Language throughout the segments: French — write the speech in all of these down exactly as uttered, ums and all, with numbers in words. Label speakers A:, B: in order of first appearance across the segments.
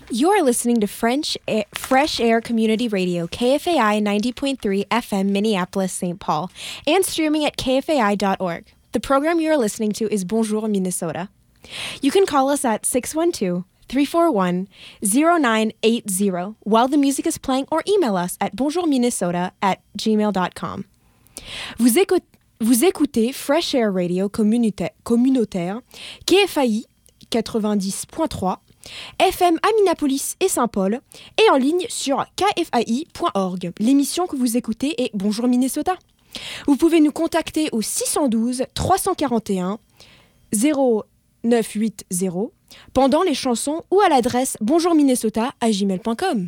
A: You're listening to French Air, Fresh Air Community Radio, K F A I ninety point three F M, Minneapolis, Saint Paul, and streaming at K F A I dot org. The program you're listening to is Bonjour Minnesota. You can call us at six one two, three four one, zero nine eight zero while the music is playing, or email us at bonjourminnesota at gmail dot com. Vous, écoute, vous écoutez Fresh Air Radio communautaire, communautaire K F A I quatre-vingt-dix point trois F M à Minneapolis et Saint-Paul, et en ligne sur K F A I point org. L'émission que vous écoutez est Bonjour Minnesota. Vous pouvez nous contacter au six un deux, trois quatre un, zéro neuf huit zéro pendant les chansons ou à l'adresse bonjourminnesota à gmail point com.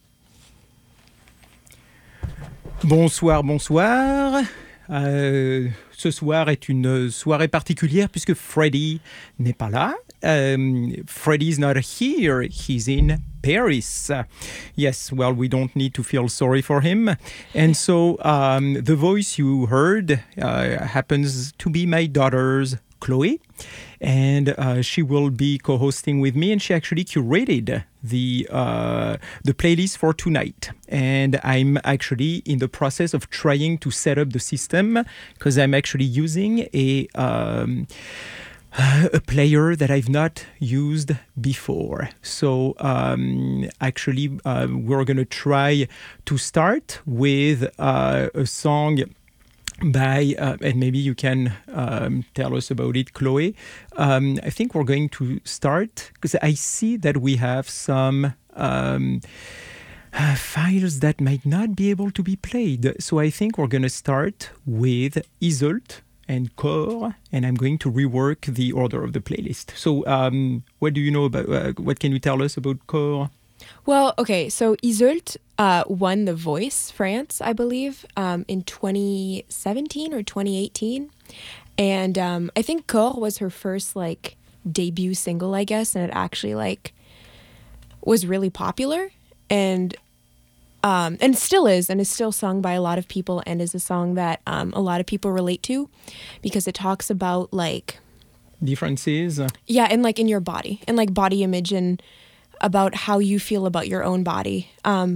B: Bonsoir, bonsoir. Euh, ce soir est une soirée particulière puisque Freddy n'est pas là. Um, Freddy's not here. He's in Paris. Uh, yes, well, we don't need to feel sorry for him. And so um, the voice you heard uh, happens to be my daughter's Chloe. And uh, she will be co-hosting with me, and she actually curated the uh, the playlist for tonight. And I'm actually in the process of trying to set up the system because I'm actually using a um, a player that I've not used before. So um, actually, uh, we're going to try to start with uh, a song by, uh, and maybe you can um, tell us about it, Chloe. Um, I think we're going to start, because I see that we have some um, uh, files that might not be able to be played. So I think we're going to start with Isolt and Core, and I'm going to rework the order of the playlist. So um, what do you know about, uh, what can you tell us about Core?
A: Well, okay, so Isolt uh, won The Voice France, I believe, um, in twenty seventeen or twenty eighteen. And um, I think Core was her first, like, debut single, I guess, and it actually, like, was really popular. And um, and still is, and is still sung by a lot of people, and is a song that um, a lot of people relate to because it talks about, like...
B: differences?
A: Yeah, and, like, in your body, and, like, body image and... about how you feel about your own body. Um,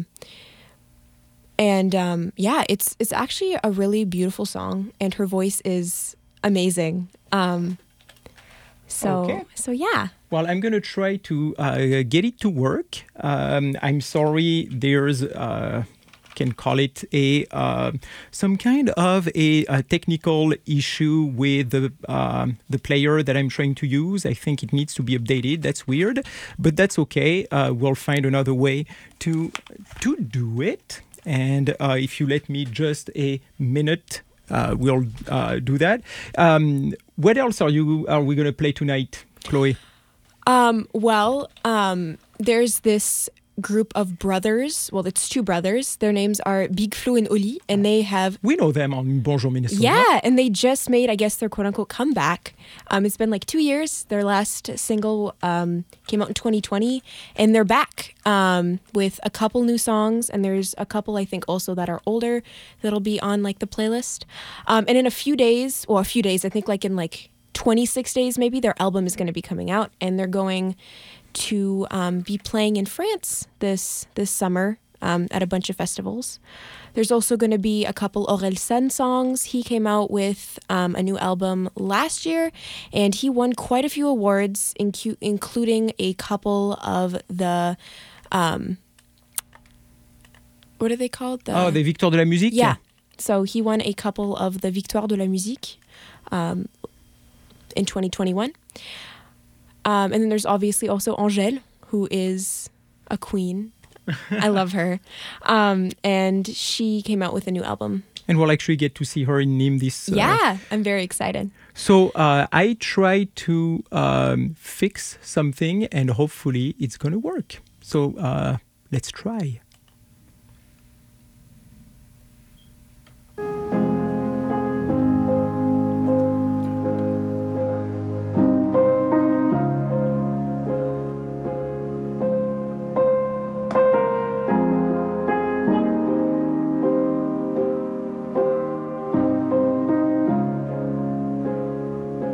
A: and um, yeah, it's it's actually a really beautiful song, and her voice is amazing. Um, so,
B: okay.
A: so yeah.
B: Well, I'm going to try to uh, get it to work. Um, I'm sorry, there's... Uh, can call it a uh, some kind of a, a technical issue with the um, the player that I'm trying to use. I think it needs to be updated. That's weird, but that's okay. Uh, we'll find another way to to do it. And uh, if you let me just a minute, uh, we'll uh, do that. Um, what else are you are we going to play tonight, Chloe?
A: Um, well, um, there's this group of brothers. Well, it's two brothers. Their names are Big Flo and Oli, and they have...
B: We know them on Bonjour Minnesota.
A: Yeah, and they just made, I guess, their quote-unquote comeback. Um, it's been like two years. Their last single um, came out in twenty twenty, and they're back um, with a couple new songs, and there's a couple, I think, also that are older that'll be on, like, the playlist. Um, and in a few days, or a few days, I think, like, in, like, twenty-six days, maybe, their album is going to be coming out, and they're going... to um, be playing in France this this summer um, at a bunch of festivals. There's also going to be a couple Orelsan songs. He came out with um, a new album last year, and he won quite a few awards, incu- including a couple of the... Um, what are they called? The,
B: oh, the Victoires de la Musique?
A: Yeah. So he won a couple of the Victoires de la Musique um, in twenty twenty-one. Um, and then there's obviously also Angèle, who is a queen. I love her. Um, and she came out with a new album.
B: And we'll actually get to see her in Nîmes this... Uh,
A: yeah, I'm very excited.
B: So uh, I tried to um, fix something, and hopefully it's going to work. So uh, let's try.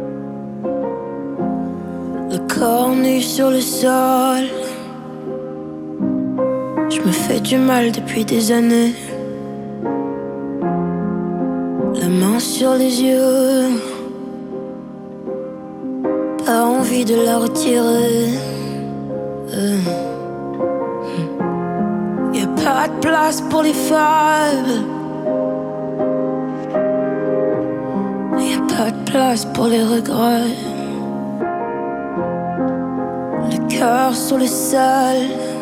C: Le corps nu sur le sol, me fais du mal depuis des années. La main sur les yeux, pas envie de la retirer. euh. Y'a pas de place pour les fables, y'a pas de place pour les regrets. Le cœur sur le sol,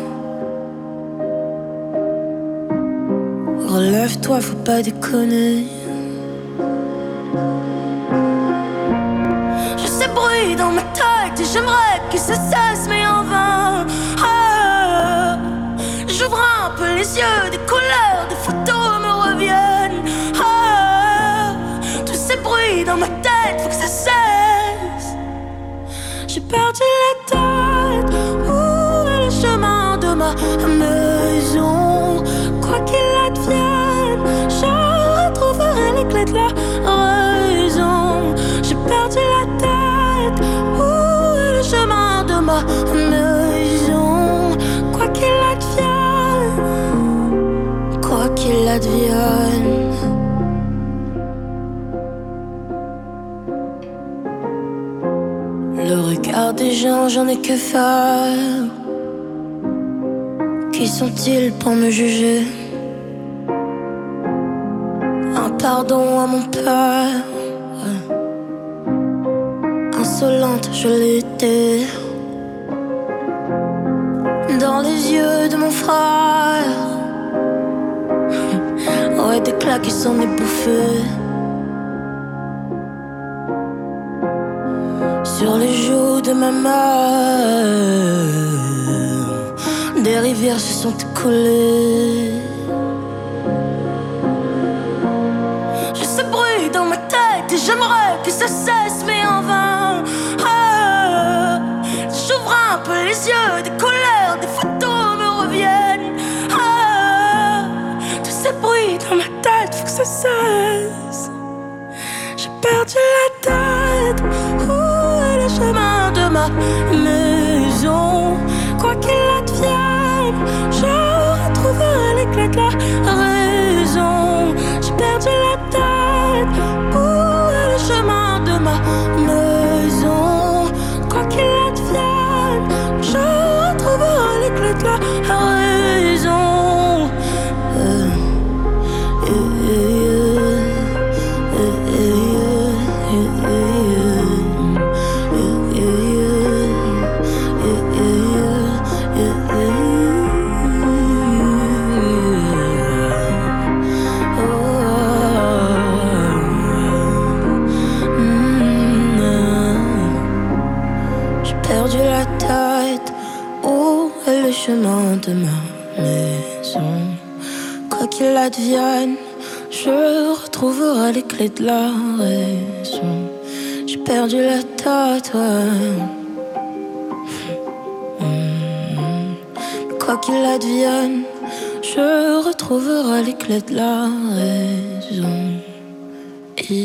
C: relève-toi, faut pas déconner. Je sais bruit dans ma tête et j'aimerais que ça cesse, mais en vain. Ah, j'ouvre un peu les yeux, des couleurs, des photos me reviennent. Ah, tous ces bruits dans ma tête, faut que ça cesse. J'ai perdu la tête, où est le chemin de ma maison? Quoi qu'il advienne, je retrouverai les clés de la raison. J'ai perdu la tête, où est le chemin de ma maison? Quoi qu'il advienne, quoi qu'il advienne. Le regard des gens, j'en ai que faire. Qui sont-ils pour me juger? Un pardon à mon père. Insolente, je l'étais. Dans les yeux de mon frère. Ouais, des claques qui s'en est bouffé. Sur les joues de ma mère, des rivières se sont écoulées. Je sais bruit dans ma tête et j'aimerais que ça cesse, mais en vain. Ah, j'ouvre un peu les yeux, des couleurs, des photos me reviennent. Ah, tous ces bruits dans ma tête, faut que ça cesse. J'ai perdu la tête, où est le chemin de ma maison? Quoi qu'il advienne, je retrouverai les clés de la raison. J'ai perdu la tête, où est le chemin de ma maison? Quoi qu'il advienne, je retrouverai les clés de la raison. euh, euh, euh, euh, euh, euh, chemin de ma maison. Quoi qu'il advienne, je retrouverai les clés de la raison. J'ai perdu la tête, ouais. Mmh. Quoi qu'il advienne, je retrouverai les clés de la raison. Et...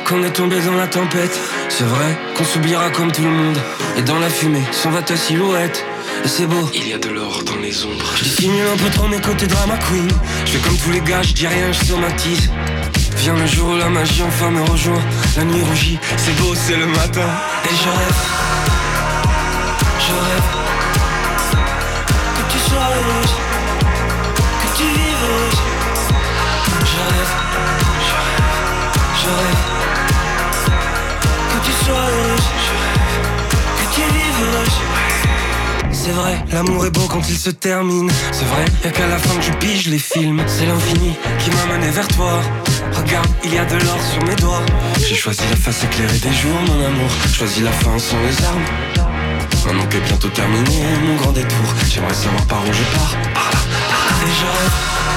D: qu'on est tombé dans la tempête. C'est vrai qu'on s'oubliera comme tout le monde. Et dans la fumée s'en va ta silhouette. Et c'est beau, il y a de l'or dans les ombres. Je dissimule un peu trop mes côtés drama queen. Je fais comme tous les gars, je dis rien, je somatise. Vient le jour où la magie enfin me rejoint. La nuit rougit, c'est beau, c'est le matin. Et je rêve, je rêve que tu sois heureuse, que tu vives heureuse. Je rêve, je rêve, je rêve que tu sois heureuse, je rêve que tu vives heureuse. C'est vrai, l'amour est beau quand il se termine. C'est vrai, y'a qu'à la fin que je pige les films. C'est l'infini qui m'a mené vers toi. Regarde, il y a de l'or sur mes doigts. J'ai choisi la face éclairée des jours, mon amour. Choisi la fin sans les armes. Maintenant qu'est bientôt terminé mon grand détour, j'aimerais savoir par où je pars. Par là, par là. Et je rêve,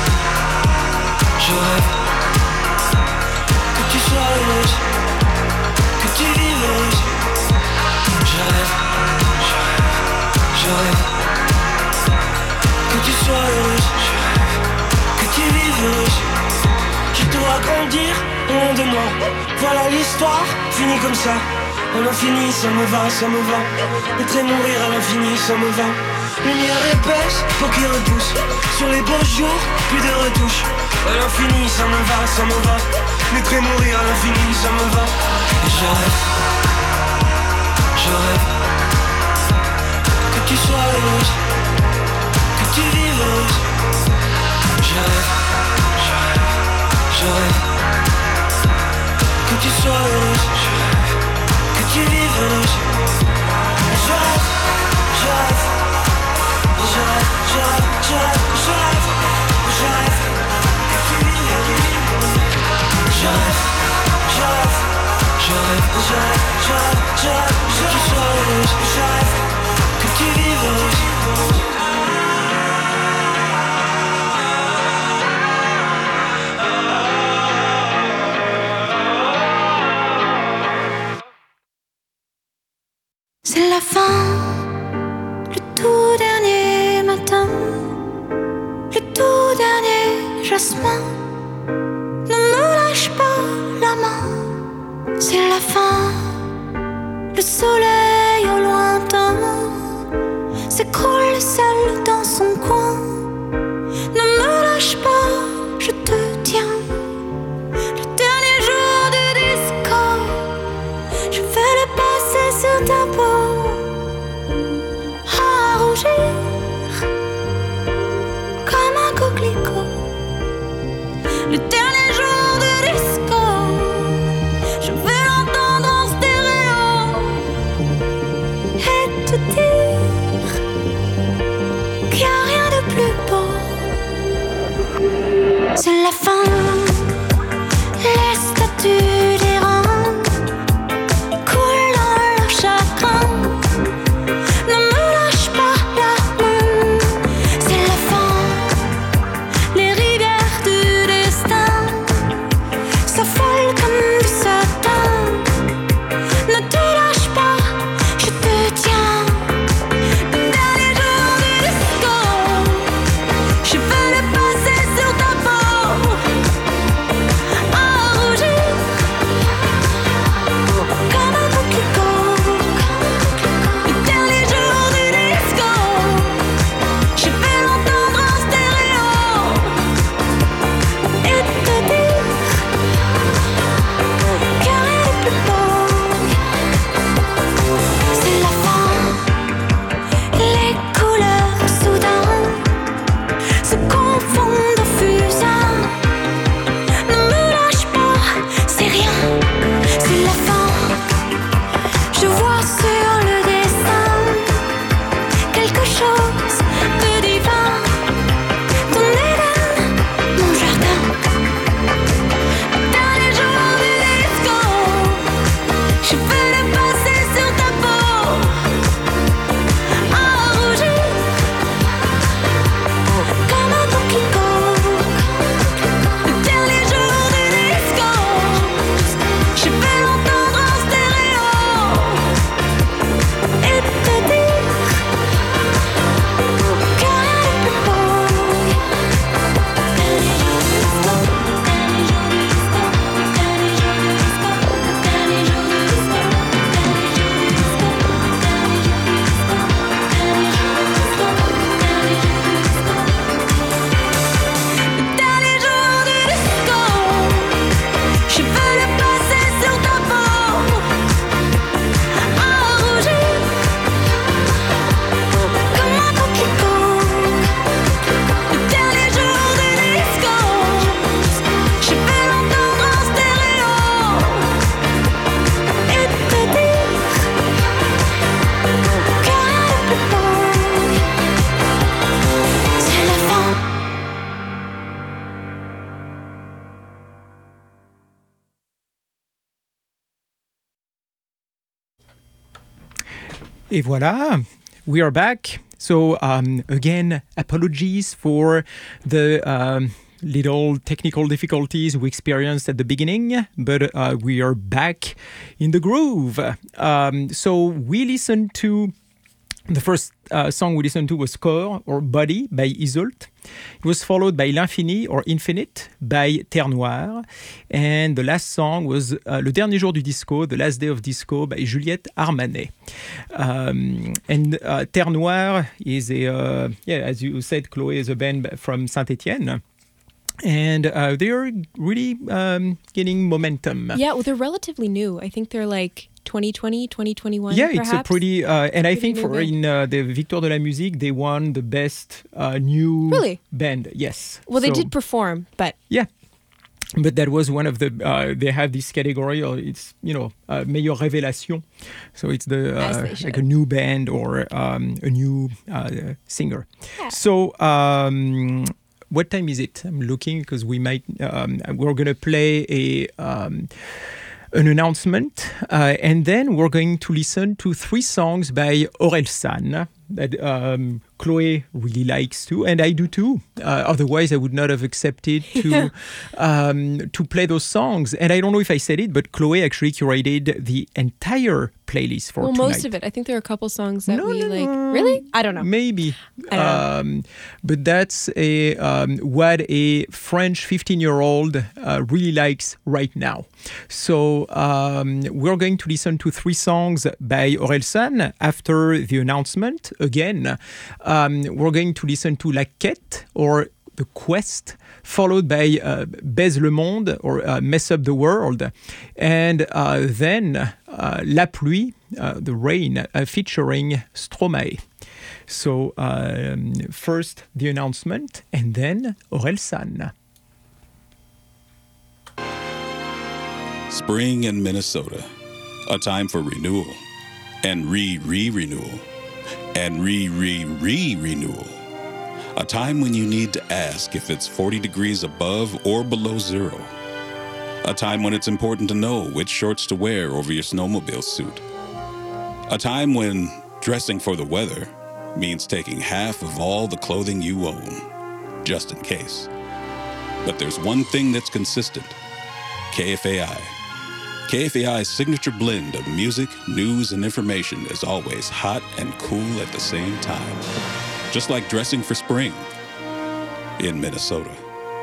D: je rêve que tu sois heureuse, que tu vives heureuse. Je rêve, je rêve, je rêve que tu sois heureuse, je rêve que tu vives heureuse. Je dois grandir loin de moi. Voilà l'histoire, finie comme ça. À l'infini, ça me va, ça me va. Être et mourir à l'infini, ça me va. Lumière épaisse, peau qui repousse. Sur les beaux jours, plus de retouches. À l'infini, ça me va, ça me va. Naître et mourir à l'infini, ça me va. Et je rêve, je rêve que tu sois heureuse, que tu vives heureuse. Je rêve, je rêve, je rêve que tu sois heureuse, je rêve que tu vives heureuse. Je rêve, je rêve, je rêve, je rêve, je rêve, je rêve, je rêve que tu vives heureuse. Je rêve, je rêve, je rêve, je rêve, je rêve, je rêve que tu sois heureuse. Je rêve que tu vives heureuse.
C: C'est la fin, le tout dernier matin, le tout dernier jasmin. Ne me lâche pas la main. C'est la fin, le soleil au lointain s'écroule seul dans son coin. Ne me lâche pas, je te tiens. Le dernier jour du disco, je vais le passer sur ta peau. Comme un coquelicot. Le dernier jour de disco, je vais l'entendre en stéréo et te dire qu'il n'y a rien de plus beau. C'est la fin, les statues des reins coulent dans leur chagrin.
B: Et voilà, we are back. So um, again, apologies for the um, little technical difficulties we experienced at the beginning, but uh, we are back in the groove. Um, so we listened to, the first uh, song we listened to was Corps or Body by Isolt. It was followed by L'Infini or Infinite by Terre Noire. And the last song was uh, Le Dernier Jour du Disco, The Last Day of Disco by Juliette Armanet. Um, and uh, Terre Noire is a, uh, yeah, as you said, Chloé is a band from Saint-Étienne. And uh, they're really um, getting momentum.
A: Yeah, well, they're relatively new. I think they're like twenty twenty, twenty twenty-one,
B: Yeah,
A: perhaps?
B: it's a pretty... Uh, and I
A: Pretty
B: think for
A: new
B: in uh, the Victoire de la Musique, they won the best uh, new
A: Really?
B: band. Yes.
A: Well, they
B: So-
A: did perform, but
B: Yeah. But that was one of the, uh, they have this category, or it's, you know, uh, meilleure révélation. So it's the,
A: As
B: uh,
A: they
B: like
A: should.
B: a new band or um, a new uh, singer.
A: Yeah.
B: So, um, what time is it? I'm looking because we might, um, we're going to play a, um, an announcement, uh, and then we're going to listen to three songs by Orelsan that um, Chloé really likes too, and I do too. Uh, otherwise, I would not have accepted to um, to play those songs. And I don't know if I said it, but Chloé actually curated the entire playlist for
A: well,
B: tonight.
A: most of it. I think there are a couple songs that
B: No,
A: we
B: no,
A: like.
B: no.
A: Really? I don't know.
B: Maybe.
A: I don't know.
B: Um, but that's a um, what a French fifteen-year-old uh, really likes right now. So um, we're going to listen to three songs by Orelsan after the announcement. Again, um, we're going to listen to La Quête or The Quest, followed by uh, Baise le Monde or uh, Mess Up the World, and uh, then uh, La Pluie, uh, The Rain, uh, featuring Stromae. So um, first the announcement, and then Orelsan.
E: Spring in Minnesota, a time for renewal, and re-re-renewal, and re-re-re-renewal. A time when you need to ask if it's forty degrees above or below zero. A time when it's important to know which shorts to wear over your snowmobile suit. A time when dressing for the weather means taking half of all the clothing you own, just in case. But there's one thing that's consistent: K F A I. K F A I's signature blend of music, news, and information is always hot and cool at the same time. Just like dressing for spring in Minnesota.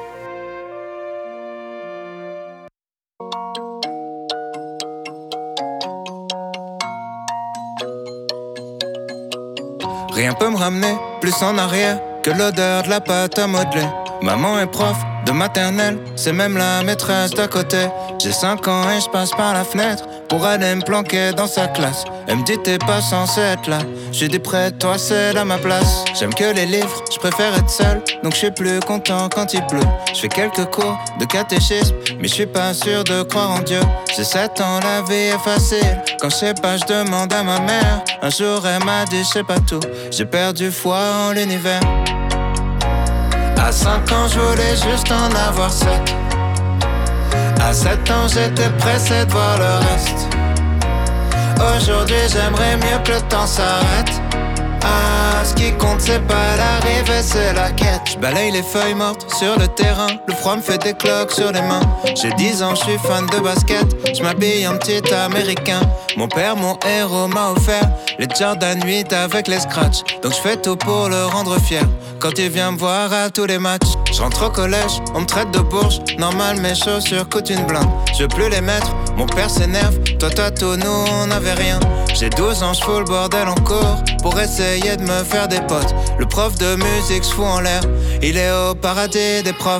F: Rien peut me ramener plus en arrière que l'odeur de la pâte à modeler. Maman est prof de maternelle, c'est même la maîtresse d'à côté. J'ai cinq ans et je passe par la fenêtre pour aller me planquer dans sa classe. Elle me dit t'es pas censé être là. J'ai dit près de toi c'est là ma place. J'aime que les livres, je préfère être seul, donc je suis plus content quand il pleut. Je fais quelques cours de catéchisme, mais je suis pas sûr de croire en Dieu. J'ai sept ans, la vie est facile. Quand je sais pas, je demande à ma mère. Un jour elle m'a dit je sais pas tout. J'ai perdu foi en l'univers. À cinq ans, je voulais juste en avoir sept. À sept ans, j'étais pressé de voir le reste. Aujourd'hui, j'aimerais mieux que le temps s'arrête. Ah, ce qui compte, c'est pas l'arrivée, c'est la quête. Je balaye les feuilles mortes sur le terrain. Le froid me fait des cloques sur les mains. J'ai dix ans, je suis fan de basket. Je m'habille en petit américain. Mon père, mon héros, m'a offert les Jordan huit avec les scratchs. Donc je fais tout pour le rendre fier quand il vient me voir à tous les matchs. Je rentre au collège, on me traite de bourge. Normal, mes chaussures coûtent une blinde. Je veux plus les mettre, mon père s'énerve. Toi, toi, tout, nous, on n'avait rien. J'ai douze ans, je fous le bordel en cours pour essayer de me faire des potes. Le prof de musique se fout en l'air, il est au paradis des profs.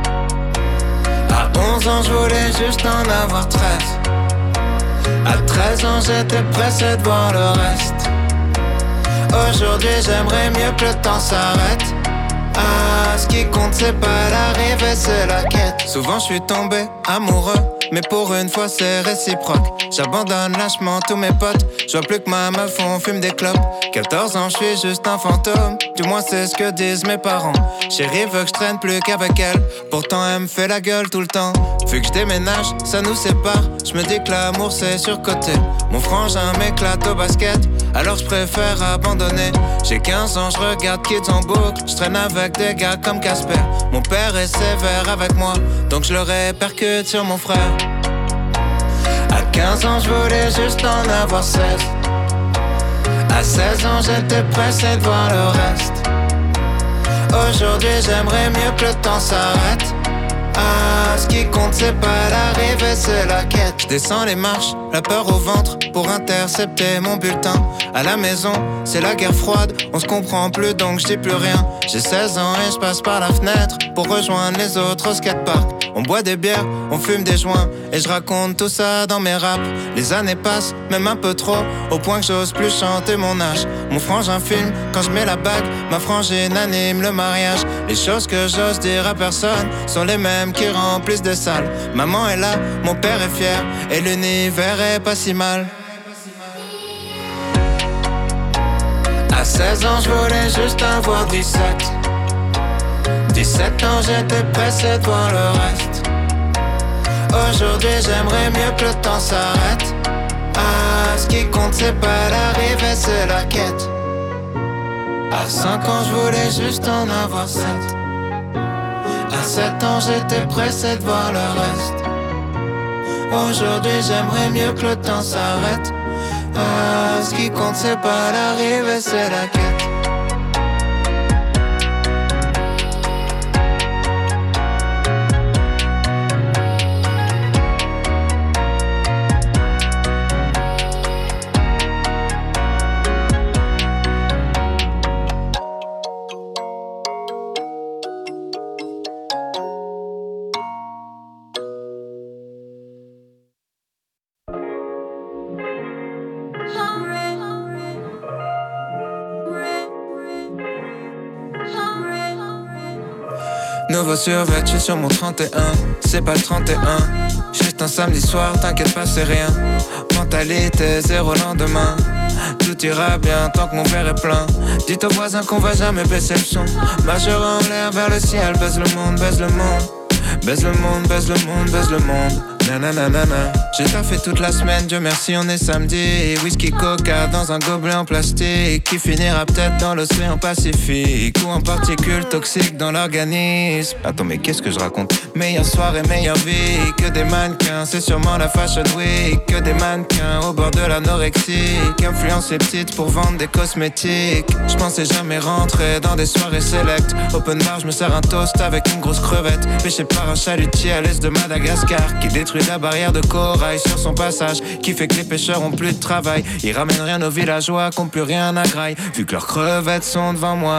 F: À onze ans, je voulais juste en avoir treize. À treize ans, j'étais pressé de voir le reste. Aujourd'hui, j'aimerais mieux que le temps s'arrête. Ah, ce qui compte, c'est pas l'arrivée, c'est la quête. Souvent, je suis tombé amoureux, mais pour une fois, c'est réciproque. J'abandonne lâchement tous mes potes. Je vois plus que ma meuf, on fume des clopes. quatorze ans, je suis juste un fantôme. Du moins, c'est ce que disent mes parents. Chérie veut que je traîne plus qu'avec elle. Pourtant, elle me fait la gueule tout le temps. Vu que je déménage, ça nous sépare. Je me dis que l'amour c'est surcoté. Mon frangin m'éclate au basket, alors je préfère abandonner. J'ai quinze ans, je regarde Kids en boucle. Je traîne avec des gars comme Casper. Mon père est sévère avec moi, donc je le répercute sur mon frère. À quinze ans, je voulais juste en avoir seize. À seize ans, j'étais pressé de voir le reste. Aujourd'hui, j'aimerais mieux que le temps s'arrête. Ah, ce qui compte, c'est pas l'arrivée, c'est la quête. Je descends les marches, la peur au ventre, pour intercepter mon bulletin. À la maison, c'est la guerre froide, on se comprend plus donc je dis plus rien. J'ai seize ans et je passe par la fenêtre pour rejoindre les autres au skatepark. On boit des bières, on fume des joints et je raconte tout ça dans mes raps. Les années passent, même un peu trop, au point que j'ose plus chanter mon âge. Mon frangin filme quand je mets la bague, ma frangine anime le mariage. Les choses que j'ose dire à personne sont les mêmes qui remplissent des salles. Maman est là, mon père est fier et l'univers est pas si mal. À seize ans, je voulais juste avoir dix-sept. dix-sept ans, j'étais pressé de voir le reste. Aujourd'hui, j'aimerais mieux que le temps s'arrête. Ah, ce qui compte, c'est pas l'arrivée, c'est la quête. À cinq ans, je voulais juste en avoir sept. À sept ans, j'étais pressé de voir le reste. Aujourd'hui, j'aimerais mieux que le temps s'arrête. Ah, ce qui compte, c'est pas l'arrivée, c'est la quête. Nouveau survêt, je suis sur mon trente et un. C'est pas le trente et un. Juste un samedi soir, t'inquiète pas, c'est rien. Mentalité, zéro lendemain. Tout ira bien tant que mon verre est plein. Dites aux voisins qu'on va jamais baisser le son. Majeur en l'air vers le ciel. Baise le monde, baise le monde. Baise le monde, baise le monde, baise le monde. Nananana. J'ai taffé toute la semaine, Dieu merci on est samedi. Whisky coca dans un gobelet en plastique qui finira peut-être dans l'océan Pacifique ou en particules toxiques dans l'organisme. Attends mais qu'est-ce que je raconte? Meilleure soirée, meilleure vie. Que des mannequins, c'est sûrement la fashion week. Que des mannequins au bord de l'anorexie qui influencent les petites pour vendre des cosmétiques. Je pensais jamais rentrer dans des soirées select. Open bar, je me sers un toast avec une grosse crevette. Pêché par un chalutier à l'est de Madagascar qui détruit la barrière de corail sur son passage, qui fait que les pêcheurs ont plus de travail. Ils ramènent rien aux villageois qui ont plus rien à graille, vu que leurs crevettes sont devant moi.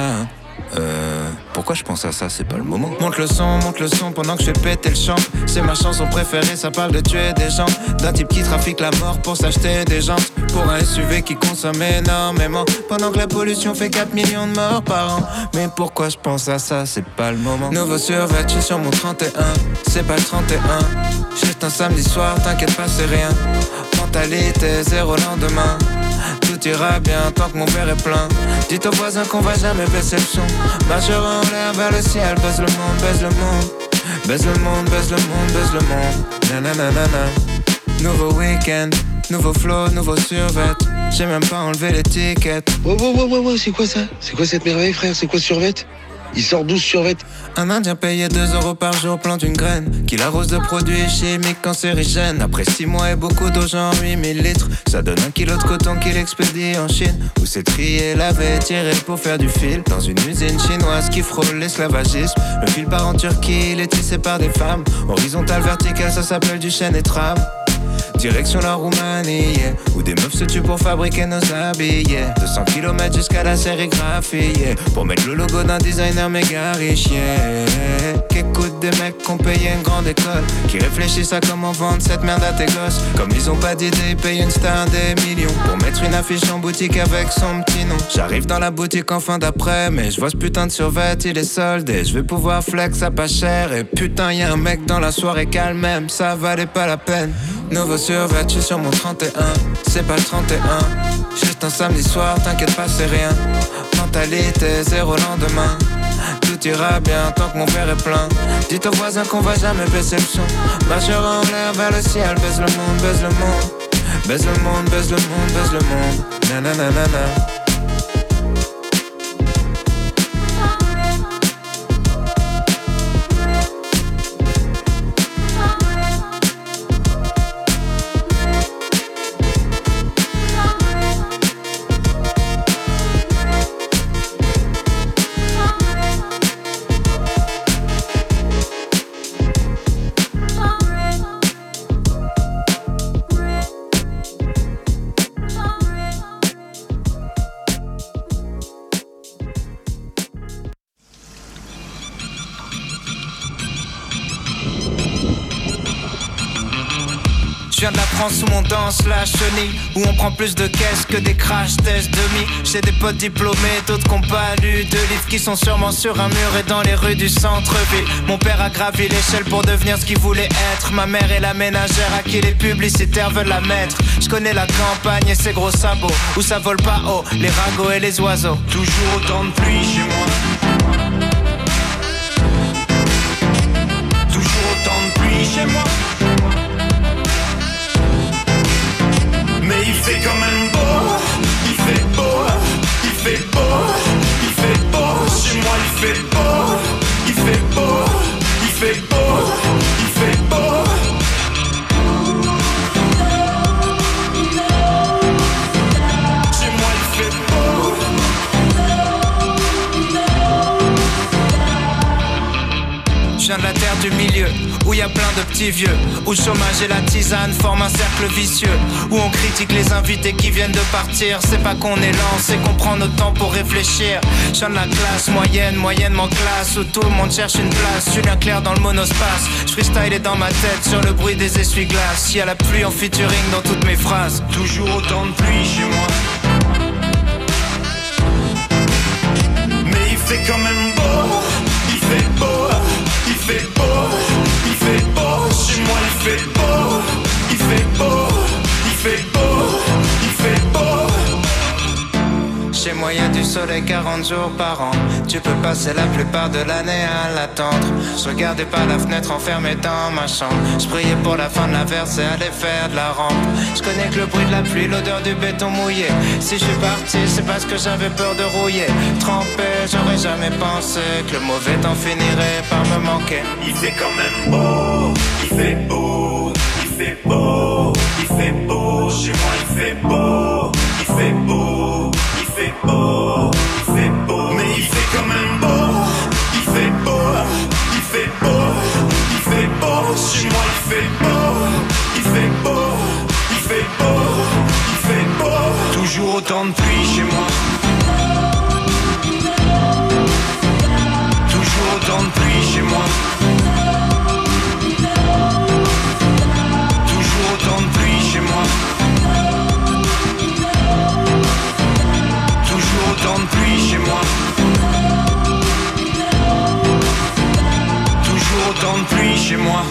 F: Euh... Pourquoi je pense à ça, c'est pas le moment. Monte le son, monte le son pendant que je fais péter le champ. C'est ma chanson préférée, ça parle de tuer des gens. D'un type qui trafique la mort pour s'acheter des jantes. Pour un S U V qui consomme énormément. Pendant que la pollution fait quatre millions de morts par an. Mais pourquoi je pense à ça, c'est pas le moment. Nouveau survêt, je suis sur mon trente et un. C'est pas le trente et un. Juste un samedi soir, t'inquiète pas, c'est rien. Mentalité, zéro lendemain. Tout ira bien tant que mon verre est plein. Dites aux voisins qu'on va jamais baisser le son. Majeur en l'air vers le ciel. Baise le monde, baise le monde. Baise le monde, baise le monde, baise le monde. Nananana. Nouveau week-end, nouveau flow, nouveau survêt. J'ai même pas enlevé l'étiquette.
G: Oh, oh, oh, oh, oh, c'est quoi ça? C'est quoi cette merveille, frère? C'est quoi ce survêt? Il sort douze survêt.
F: Un indien payé deux euros par jour plante une graine qui l'arrose de produits chimiques cancérigènes. Après six mois et beaucoup d'eau, genre huit mille litres, ça donne un kilo de coton qu'il expédie en Chine, où c'est trié, lavé, tiré pour faire du fil. Dans une usine chinoise qui frôle l'esclavagisme, le fil part en Turquie, il est tissé par des femmes. Horizontal, vertical, ça s'appelle du chêne et trame. Direction la Roumanie, yeah, où des meufs se tuent pour fabriquer nos habits, yeah. deux cents kilomètres jusqu'à la sérigraphie, yeah, pour mettre le logo d'un designer méga riche, yeah. Qu'écoutent des mecs qui ont payé une grande école, qui réfléchissent à comment vendre cette merde à tes gosses. Comme ils ont pas d'idée, ils payent une star des millions pour mettre une affiche en boutique avec son petit nom. J'arrive dans la boutique en fin d'après, mais je vois ce putain de survêt, il est soldé. Je vais pouvoir flex à pas cher, et putain y'a un mec dans la soirée calme même, ça valait pas la peine. Nouveau survêt, je suis sur mon trente et un. C'est pas le trente et un. Juste un samedi soir, t'inquiète pas, c'est rien. Mentalité, zéro lendemain. Tout tout ira bien tant que mon verre est plein. Dites aux voisins qu'on va jamais baisser le son. Marchera en l'air vers le ciel, baise le monde, baise le monde. Baise le monde, baise le monde, baise le monde. Nananana.
H: Je viens de la France où on danse la chenille, où on prend plus de caisses que des crash tests demi. J'ai des potes diplômés, d'autres qui ont pas lu de livres, qui sont sûrement sur un mur et dans les rues du centre-ville. Mon père a gravi l'échelle pour devenir ce qu'il voulait être. Ma mère est la ménagère à qui les publicitaires veulent la mettre. Je connais la campagne et ses gros sabots, où ça vole pas haut, les ragots et les oiseaux.
D: Toujours autant de pluie chez moi. Toujours autant de pluie chez moi. Mais il fait quand même beau, il fait beau, il fait beau, il fait beau. Chez moi il fait beau, il fait beau, il fait beau, il fait beau. Chez moi il fait beau.
H: Je viens de la terre du milieu, où y a plein de petits vieux, où le chômage et la tisane forment un cercle vicieux, où on critique les invités qui viennent de partir. C'est pas qu'on est lent, c'est qu'on prend notre temps pour réfléchir. Je viens de la classe moyenne, moyennement classe, où tout le monde cherche une place. Julien Clerc dans le monospace, je freestyle est dans ma tête sur le bruit des essuie-glaces. Y'a la pluie en featuring dans toutes mes phrases.
D: Toujours autant de pluie chez moi. Mais il fait quand même beau, il fait beau, il fait beau, il fait beau. Chez moi il fait beau, il fait beau, il fait beau, il fait beau.
H: Chez moi y'a du soleil quarante jours par an. Tu peux passer la plupart de l'année à l'attendre. Je regardais par la fenêtre enfermé dans ma chambre. Je priais pour la fin de la verse et aller faire de la rampe. Je connais que le bruit de la pluie, l'odeur du béton mouillé. Si je suis parti c'est parce que j'avais peur de rouiller. Trempé, j'aurais jamais pensé que le mauvais temps finirait par me manquer.
D: Il fait quand même beau, il fait beau, il fait beau, il fait beau. Chez moi il fait beau, il fait beau, il fait beau, il fait beau. Mais il fait quand même beau, il fait beau, il fait beau, il fait beau. Chez moi il fait beau, il fait beau, il fait beau, il fait beau. Toujours autant de pluie chez moi. Toujours autant de pluie chez moi. Toujours autant de pluie chez moi. Toujours autant de pluie chez moi. Toujours autant de pluie chez moi.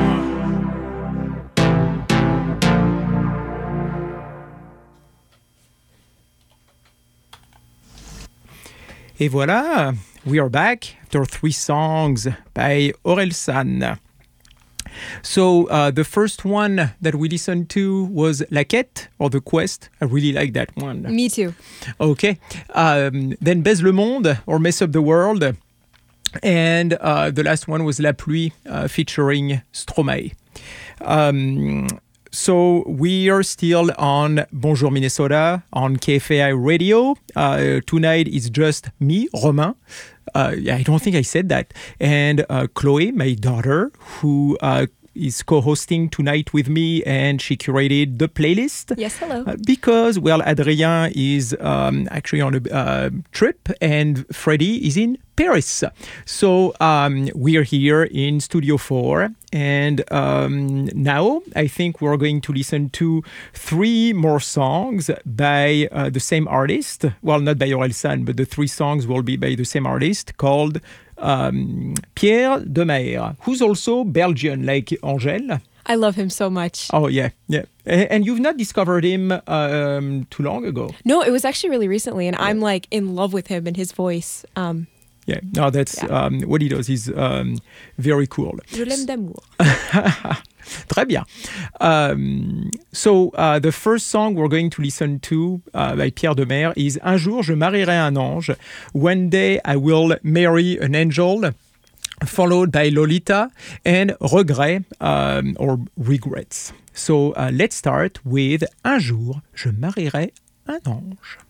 B: Et voilà, we are back after three songs by Orelsan. So uh, the first one that we listened to was La Quête, or The Quest. I really like that one.
A: Me too.
B: Okay. Um, then Baise le Monde, or Mess Up the World. And uh, the last one was La Pluie, uh, featuring Stromae. Um, So we are still on Bonjour Minnesota on K F A I Radio. Uh, tonight is just me, Romain. Uh, I don't think I said that. And uh, Chloe, my daughter, who uh, is co-hosting tonight with me, and she curated the playlist.
A: Yes, hello.
B: Uh, because, well, Adrien is um, actually on a uh, trip, and Freddie is in Paris. So um, we're here in Studio four, and um, now I think we're going to listen to three more songs by uh, the same artist. Well, not by Orelsan, but the three songs will be by the same artist, called um, Pierre Demeyre, who's also Belgian, like Angèle.
A: I love him so much.
B: Oh, yeah, yeah. And you've not discovered him um, too long ago.
A: No, it was actually really recently, and yeah. I'm like in love with him and his voice. Um,
B: Yeah, no, that's
A: Yeah.
B: um, what he does is um, very cool.
A: Je l'aime d'amour.
B: Très bien. Um, so, uh, the first song we're going to listen to uh, by Pierre Demer is Un jour je marierai un ange. One day I will marry an angel. Followed by Lolita and Regret um, or Regrets. So, uh, let's start with Un jour je marierai un ange.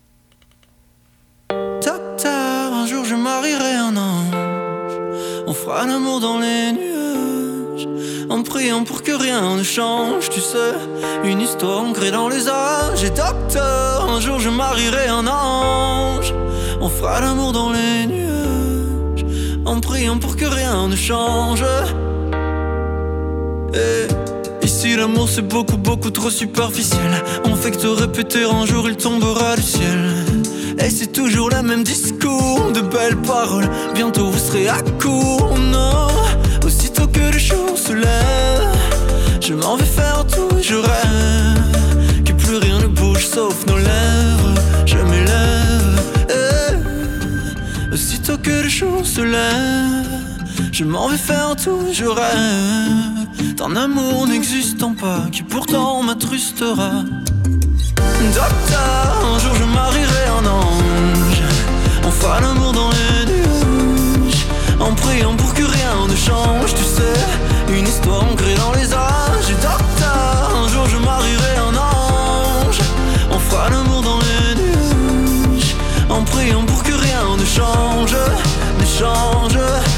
I: Docteur, un jour je marierai un ange. On fera l'amour dans les nuages, en priant pour que rien ne change. Tu sais, une histoire ancrée dans les âges. Et docteur, un jour je marierai un ange. On fera l'amour dans les nuages, en priant pour que rien ne change. Et ici l'amour c'est beaucoup beaucoup trop superficiel. On fait que te répéter un jour il tombera du ciel. Et c'est toujours le même discours, de belles paroles, bientôt vous serez à court. Non, aussitôt que le jour se lève, je m'en vais faire tout et je rêve que plus rien ne bouge sauf nos lèvres. Je m'élève, eh. Aussitôt que le jour se lève, je m'en vais faire tout et je rêve d'un amour n'existant pas qui pourtant m'attrustera. Docteur, un jour je marierai un ange. On fera l'amour dans les nuages, en priant pour que rien ne change. Tu sais, une histoire ancrée dans les âges. Et docteur, un jour je marierai un ange. On fera l'amour dans les nuages, en priant pour que rien ne change, ne change.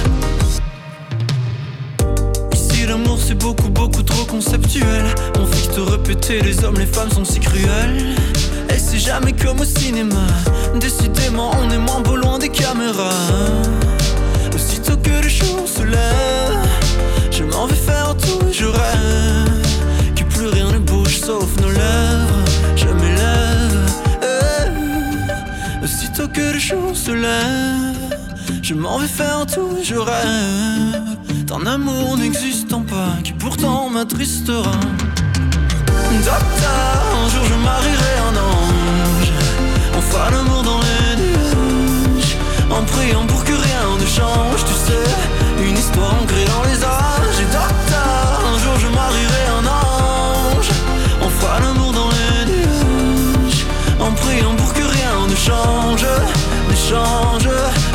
I: Ici l'amour c'est beaucoup beaucoup trop conceptuel. On fait que te répéter, les hommes, les femmes sont si cruels. Et c'est jamais comme au cinéma. Décidément on est moins beau loin des caméras. Aussitôt que le jour se lève, je m'en vais faire tout et je rêve que plus rien ne bouge sauf nos lèvres. Je m'élève, eh. Aussitôt que le jour se lève, je m'en vais faire tout et je rêve d'un amour n'existant pas qui pourtant m'attristera. Docteur, un jour je marierai un ange. On fera l'amour dans les nuages, en priant pour que rien ne change. Tu sais, une histoire ancrée dans les âges. Et docteur, un jour je marierai un ange. On fera l'amour dans les nuages, en priant pour que rien ne change, ne change.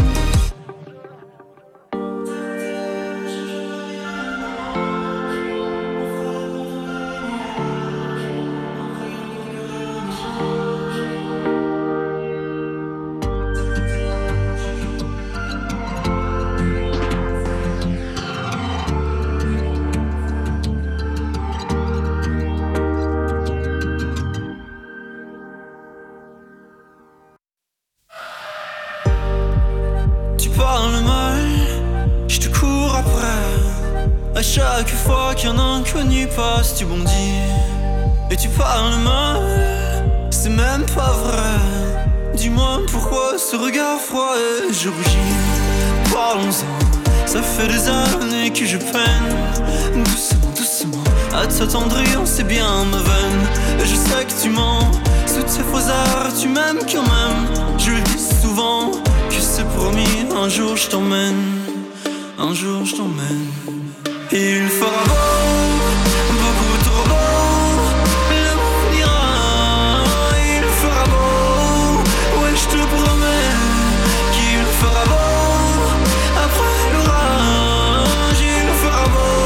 I: À chaque fois qu'un inconnu passe, tu bondis et tu parles mal. C'est même pas vrai. Dis-moi pourquoi ce regard froid et je rougis. Parlons-en, ça fait des années que je peine. Doucement, doucement, à t'attendrir, c'est bien ma veine. Et je sais que tu mens, sous tes faux arts, tu m'aimes quand même. Je le dis souvent, que c'est promis, un jour je t'emmène. Un jour je t'emmène. Il fera beau, beaucoup trop beau, l'amour ira. Il fera beau, ouais je te promets qu'il fera beau. Après l'orage, il fera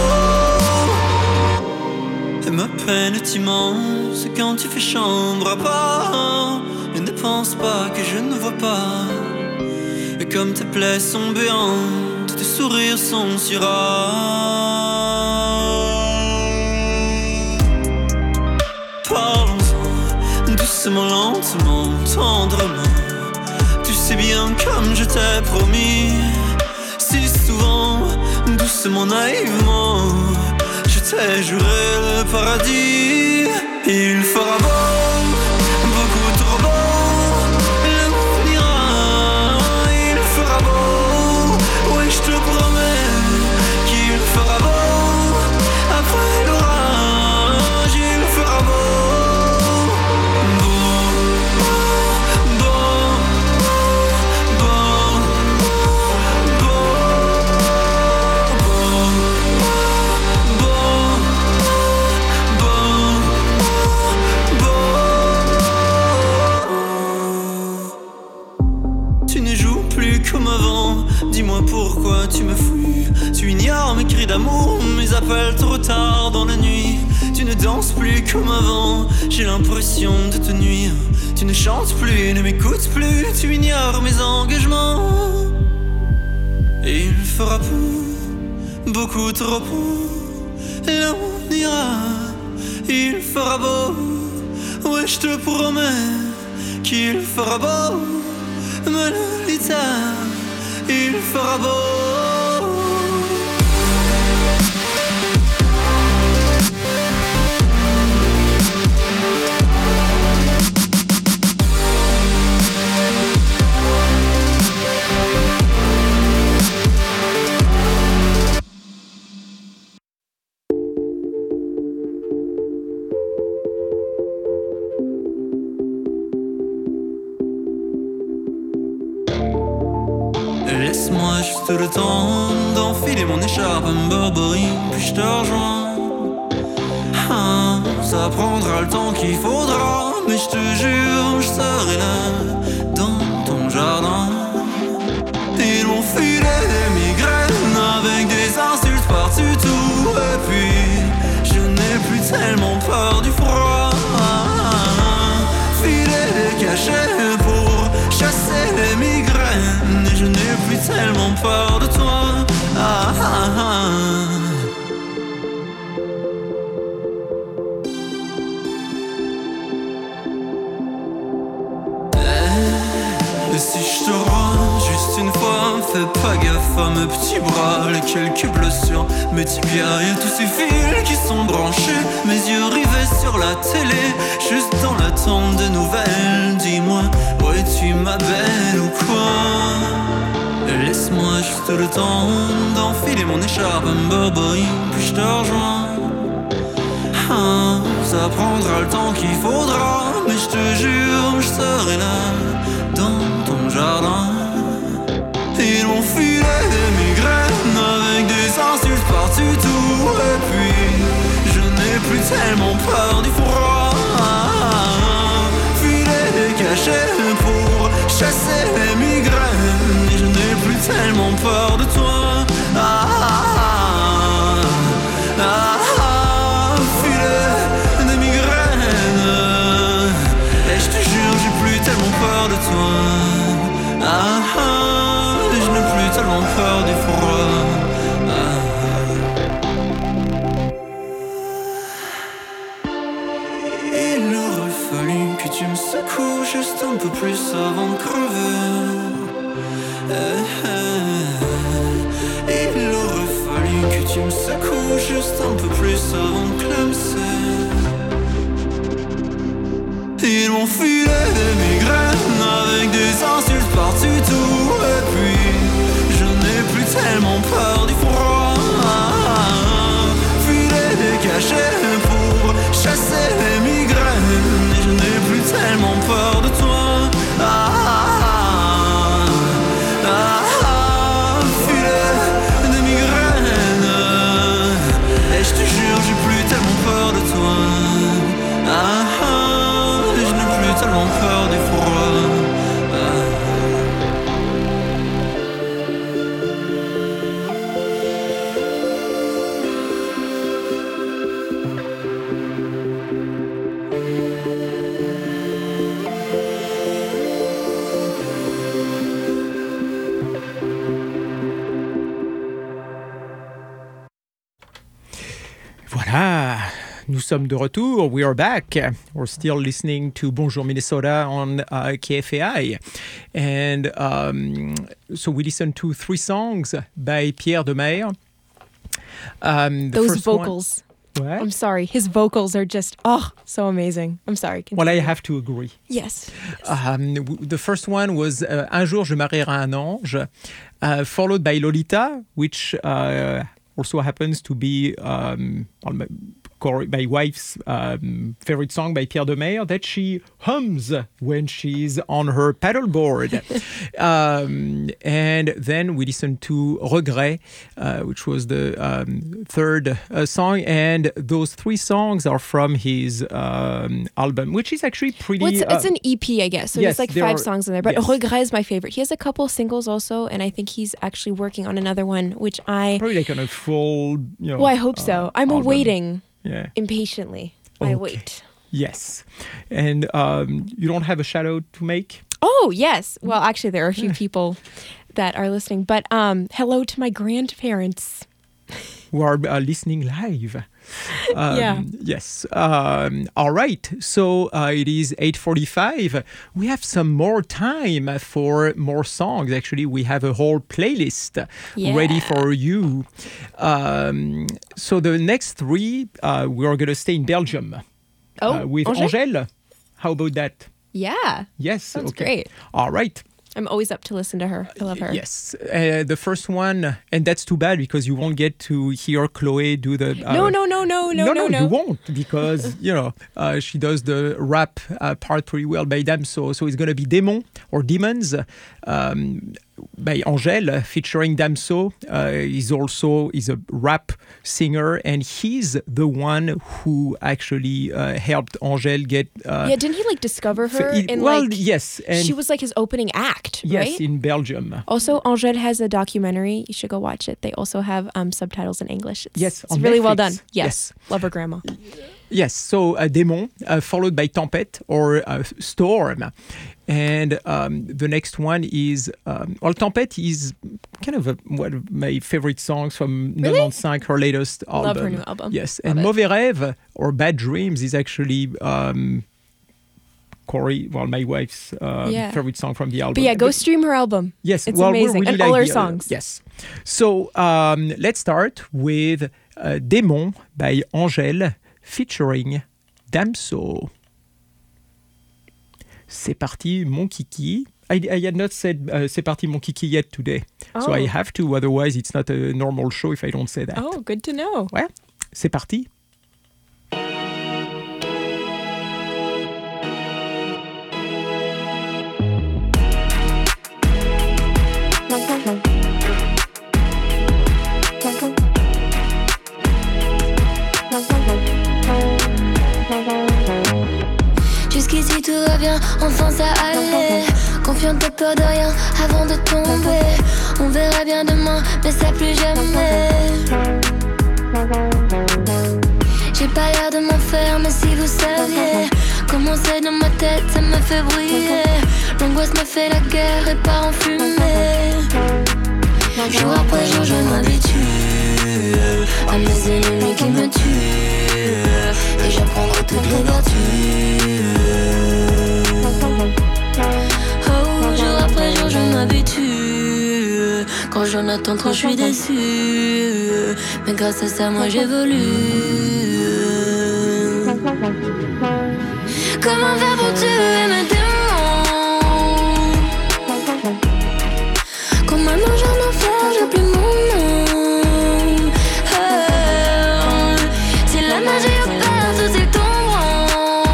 I: beau. Et ma peine est immense quand tu fais chambre à part. Et ne pense pas que je ne vois pas. Et comme tes plaies sont béantes, tes sourires sont si rares. Parlons-en, doucement, lentement, tendrement. Tu sais bien comme je t'ai promis, si souvent, doucement, naïvement, je t'ai juré le paradis. Il fera beau, beaucoup trop beau. Je te promets qu'il fera beau. Après l'orage, il fera beau. Beau, beau, beau, beau. moi tu me fouilles. Tu ignores mes cris d'amour, mes appels trop tard dans la nuit. Tu ne danses plus comme avant, j'ai l'impression de te nuire. Tu ne chantes plus, ne m'écoutes plus, tu ignores mes engagements. Et il fera beau, beaucoup trop beau, là on ira. Il fera beau, ouais je te promets qu'il fera beau, Manolita, il fera beau. Laisse-moi juste le temps d'enfiler mon écharpe en Burberry, puis je te rejoins. Ah, ça prendra le temps qu'il faudra, mais je te jure, je serai là, dans ton jardin. Ils m'ont filé des migraines avec des insultes par-dessus. Et puis, je n'ai plus tellement peur du froid. Filer des cachets pour chasser les migraines. Et je n'ai plus tellement peur de toi. Ah, ah, ah. Et si je te rends juste une fois, fais pas gaffe à mes petits bras, les quelques blessures, mes tibias et tous ces fils qui sont branchés. Mes yeux rivés sur la télé, juste dans l'attente de nouvelles. Dis-moi, où es-tu ma belle ou quoi? Laisse-moi juste le temps d'enfiler mon écharpe en Burberry, puis je te rejoins. Ah, ça prendra le temps qu'il faudra, mais je te jure, je serai là, dans ton jardin. Ils m'ont filé des migraines avec des insultes par-dessus. Et puis, je n'ai plus tellement peur du froid. Filer des cachets pour chasser les migraines. Et je n'ai plus tellement peur de toi. Ah, ah, ah, ah, filer des migraines. Et je te jure, j'ai plus tellement peur de toi. Ah, ah, je n'ai plus tellement peur du froid. Ah. Il aurait fallu que tu me secoues juste un peu plus avant de crever. Eh, eh. Il aurait fallu que tu me secoues juste un peu plus avant de clamser. Ils m'ont filé des migraines avec des insultes par-dessus. Et puis, je n'ai plus tellement peur du froid. Filer des cachets pour chasser les migraines. Et je n'ai plus tellement peur de toi. Ah, ah, ah, ah, filer des migraines. Et je te jure, j'ai plus tellement peur de toi. Ah, ah, je n'ai plus tellement peur du froid. Ah.
B: Voilà, nous sommes de retour. We are back. We're still listening to Bonjour Minnesota on uh, K F A I. And um, so we listened to three songs by Pierre Demeyer. Um, the
A: Those
B: first
A: vocals.
B: One, what?
A: I'm sorry. His vocals are just, oh, so amazing. I'm sorry. Continue.
B: Well, I have to agree.
A: Yes.
B: Um, w- the first one was uh, Un jour je marierai un ange, uh, followed by Lolita, which uh, also happens to be um, Corey, my wife's um, favorite song by Pierre Demer that she hums when she's on her paddleboard. um, and then we listened to Regret, uh, which was the um, third uh, song. And those three songs are from his um, album, which is actually pretty...
A: Well, it's,
B: uh,
A: it's an E P, I guess. So
B: yes,
A: there's like
B: there
A: five
B: are,
A: songs in there. But
B: yes.
A: Regret is my favorite. He has a couple singles also, and I think he's actually working on another one, which I...
B: Probably like on a full, you know...
A: Well, I hope so.
B: Uh,
A: I'm
B: album.
A: awaiting
B: yeah.
A: impatiently.
B: Okay.
A: I wait.
B: Yes. And um, you don't have a shout out to make?
A: Oh, yes. Well, actually, there are a few people that are listening. But um, hello to my grandparents.
B: Who are uh, listening live. Um,
A: yeah.
B: Yes. Um, all right. So uh, it is eight forty-five. We have some more time for more songs. Actually, we have a whole playlist
A: yeah.
B: ready for you. Um, so the next three, uh, we are going to stay in Belgium.
A: Oh,
B: uh, with
A: Angèle?
B: Angèle. How about that?
A: Yeah.
B: Yes.
A: Sounds
B: okay.
A: great.
B: All right.
A: I'm always up to listen to her. I love her.
B: Yes. Uh, the first one, and that's too bad because you won't get to hear Chloé do the... Uh,
A: no, no, no, no, no,
B: no,
A: no, no.
B: you won't because, you know, uh, she does the rap uh, part pretty well by Damso. So it's going to be Démon or Demons um, by Angèle featuring Damso. Uh, he's also he's a rap singer and he's the one who actually uh, helped Angèle get... Uh,
A: yeah, didn't he like discover her?
B: it,
A: in,
B: well,
A: like,
B: yes. And
A: she was like his opening act,
B: yes,
A: right?
B: in Belgium.
A: Also, Angèle has a documentary. You should go watch it. They also have um, subtitles in English. It's,
B: yes,
A: it's
B: on
A: really
B: Netflix.
A: well done. Yes.
B: yes.
A: Love her grandma.
B: Yes, so uh, Démon, uh, followed by Tempête or uh, Storm. And um, the next one is, um, well, Tempête is kind of a, one of my favorite songs from
A: Really?
B: ninety-five, her latest album.
A: Love her new album.
B: Yes,
A: Love
B: and
A: it.
B: Mauvais Rêve or Bad Dreams is actually um, Corey, well, my wife's uh,
A: Yeah.
B: favorite song from the album.
A: But yeah, go stream her album.
B: Yes,
A: It's
B: well, we
A: amazing.
B: really
A: And
B: like
A: all her
B: the, uh,
A: songs.
B: yes. So um, let's start with uh, Démon by Angèle featuring Damso. C'est parti, mon kiki. I, I had not said uh, c'est parti, mon kiki yet today. So
A: Oh.
B: I have to, otherwise it's not a normal show if I don't say that.
A: Oh, good to know.
B: Ouais, c'est parti.
C: Jusqu'ici tout va bien, enfin ça allait. Confiante, t'as peur de rien avant de tomber. On verra bien demain, mais ça plus jamais. J'ai pas l'air de m'en faire, mais si vous saviez comment c'est dans ma tête, ça me fait briller. L'angoisse me fait la guerre et part en fumée. Jour après jour, je m'habitue à mes ennemis qui me tuent. Et j'apprendrai toutes les vertus. Oh, jour après jour, je m'habitue. Quand j'en attends trop, je suis déçue. Mais grâce à ça, moi j'évolue. Comment faire pour tuer mes démons? Quand maintenant j'en enfer, j'ai plus mon nom. Oh, si la magie opère, tout est tombant.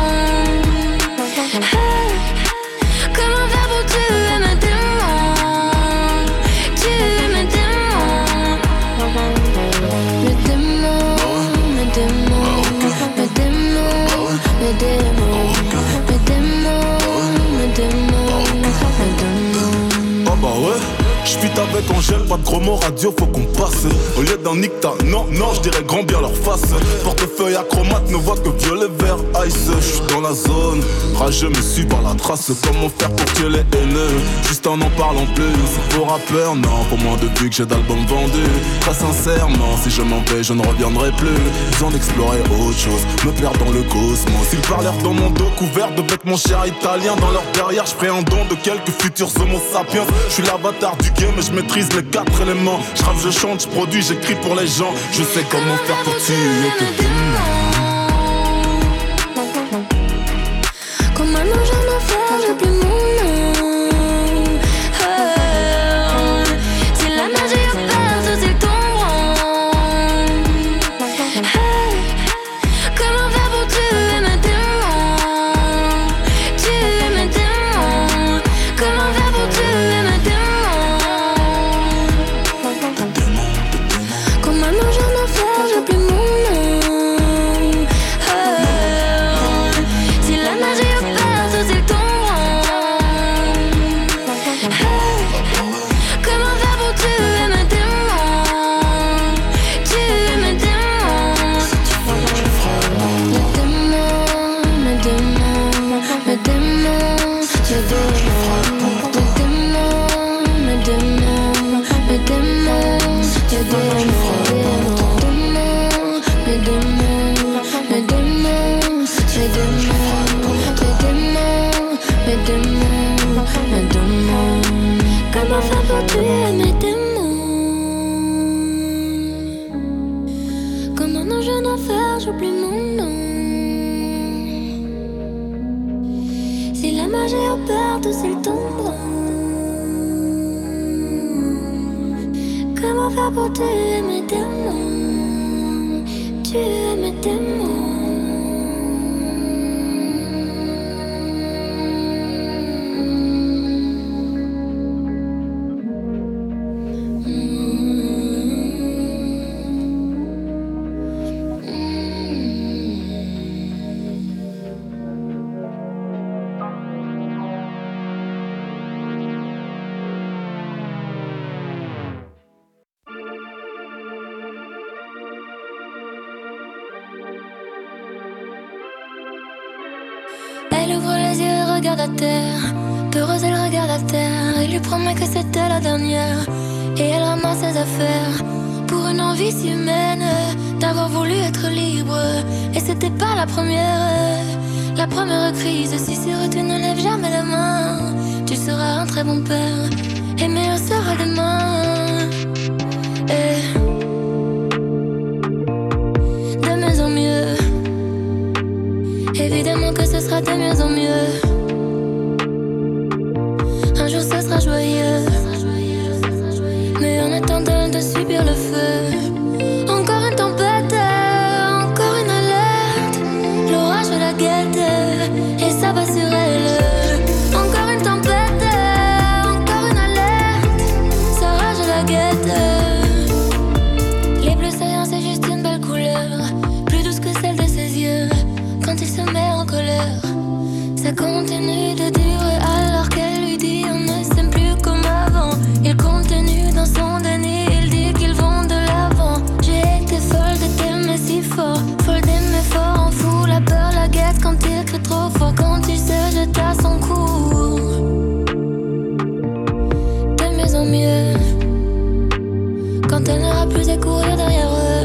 C: Oh, comment faire pour tuer mes démons? Tuer mes démons. Mes démons, mes démons, mes démons, mes démons, mes démons, mes démons, mes démons.
J: Ah bah ouais, j'fuite avec Angèle, pas de gros mots radio, faut qu'on passe. Au lieu d'un nicta, non, non, j'dirais grand bien leur face. Portefeuille acromate, ne voit que violet, vert, ice. J'suis dans la zone, rageux me suis par la trace. Comment faire pour tuer les haineux, juste en en parlant plus. C'est pour rappeur, non, pour moins de vues que j'ai d'albums vendus. Très sincèrement, si je m'en vais, je ne reviendrai plus. Besoin d'explorer autre chose, me perdre dans le cosmos. Ils parlèrent dans mon dos, couvert de bêtes, mon cher italien. Dans leur derrière, j'ferai un don de quelques futurs homo sapiens. J'suis l'avatar du game et je maîtrise les quatre éléments. J'rappe, je chante, j'produis, j'écris pour les gens. Je sais comment faire pour tuer tes démons.
C: Quand maintenant j'en enfer, j'ai plus mon nom. Oh, si la magie opère, tout est tombant. Oh, magie opère tous ils tomberont. Comment faire pour tuer mes démons, tuer mes démons. Elle ouvre les yeux et regarde à terre. Peureuse, elle regarde à terre. Il lui promet que c'était la dernière. Et elle ramasse ses affaires. Pour une envie si humaine d'avoir voulu être libre. Et c'était pas la première. La première crise. Si sur eux tu ne lèves jamais la main, tu seras un très bon père. Et meilleur sera demain. Et de mieux en mieux. Évidemment que ce sera de mieux en mieux. Un jour ce sera joyeux. Mais en attendant de subir le feu, encore une tempête, encore une alerte. L'orage la guette et ça va sur elle. Encore une tempête, encore une alerte. Ça rage la guette. Les bleus saillants c'est juste une belle couleur, plus douce que celle de ses yeux. Quand il se met en colère, ça continue de durer alors qu'elle lui dit on ne s'aime plus comme avant. Il continue dans son déni, il dit qu'ils vont de l'avant. J'ai été folle de t'aimer si fort, folle d'aimer fort, en fou la peur, la guette quand il crie trop fort, quand il se jette à son cou. De mieux en mieux, quand elle n'aura plus à courir derrière eux.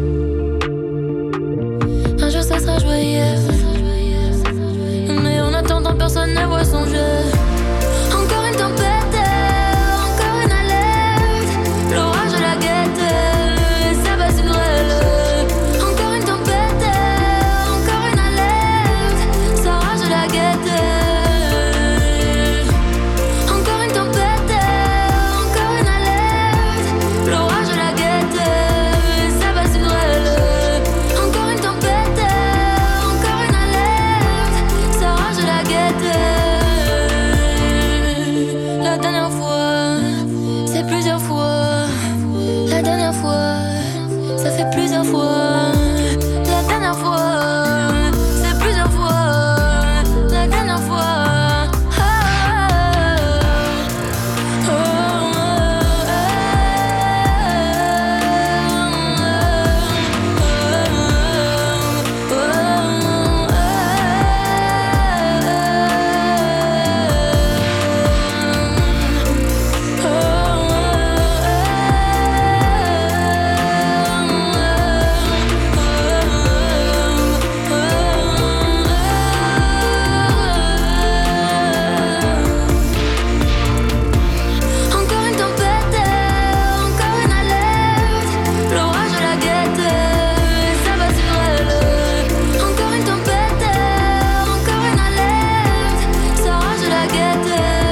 C: Un jour ça sera joyeux, mais en attendant personne ne voit son jeu. Encore une tempête, encore une alerte. L'orage la guette et ça va sur elle. Encore une tempête, encore une alerte. Ça rage la guette. Encore une tempête, encore une alerte. L'orage la guette et ça va sur elle. Encore une tempête, encore une alerte. Ça rage la guette. La dernière fois, c'est plusieurs fois. La dernière fois, ça fait plusieurs fois. La dernière fois, c'est plusieurs fois. La dernière fois. Ah, ah, encore une tempête, encore une alerte. L'orage la guette et ça va sur elle. Encore une tempête, encore une alerte. Ça rage la guette.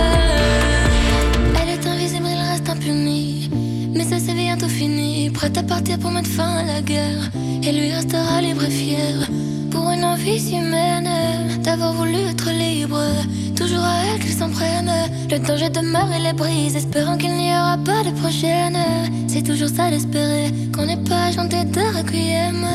C: Elle est invisible, elle reste impunie. Mais ça c'est bientôt fini. Prête à partir pour mettre fin à la guerre. Et lui restera libre et fier. Pour une envie si humaine d'avoir voulu être libre. Toujours à elle qu'il s'en prenne. Le danger demeure et les brise, espérant qu'il n'y aura pas de prochaine. C'est toujours ça d'espérer qu'on n'ait pas chanté de requiem.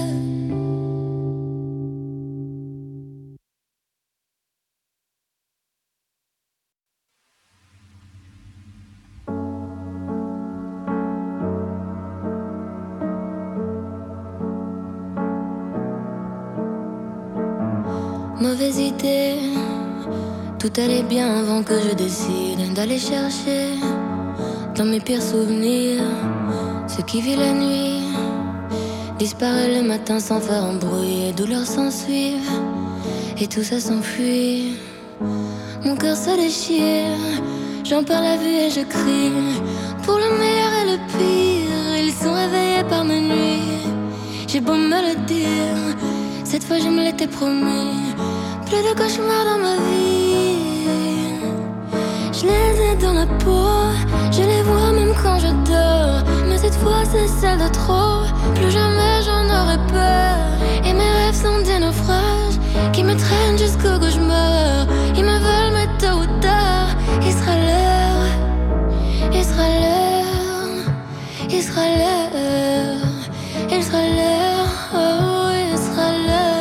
C: Mauvaise idée, tout allait bien avant que je décide d'aller chercher dans mes pires souvenirs ce qui vit la nuit disparaît le matin sans faire un bruit et douleur s'ensuit et tout ça s'enfuit. Mon cœur se déchire, j'en perds la vue et je crie. Pour le meilleur et le pire, ils sont réveillés par mes nuits. J'ai beau me le dire, cette fois je me l'étais promis. Plus de cauchemars dans ma vie. la peau, je les vois même quand je dors. Mais cette fois c'est celle de trop, plus jamais j'en aurai peur. Et mes rêves sont des naufrages qui me traînent jusqu'au cauchemar. Ils me veulent mais tôt ou tard, il sera l'heure, il sera l'heure, il sera l'heure, il sera l'heure, oh il sera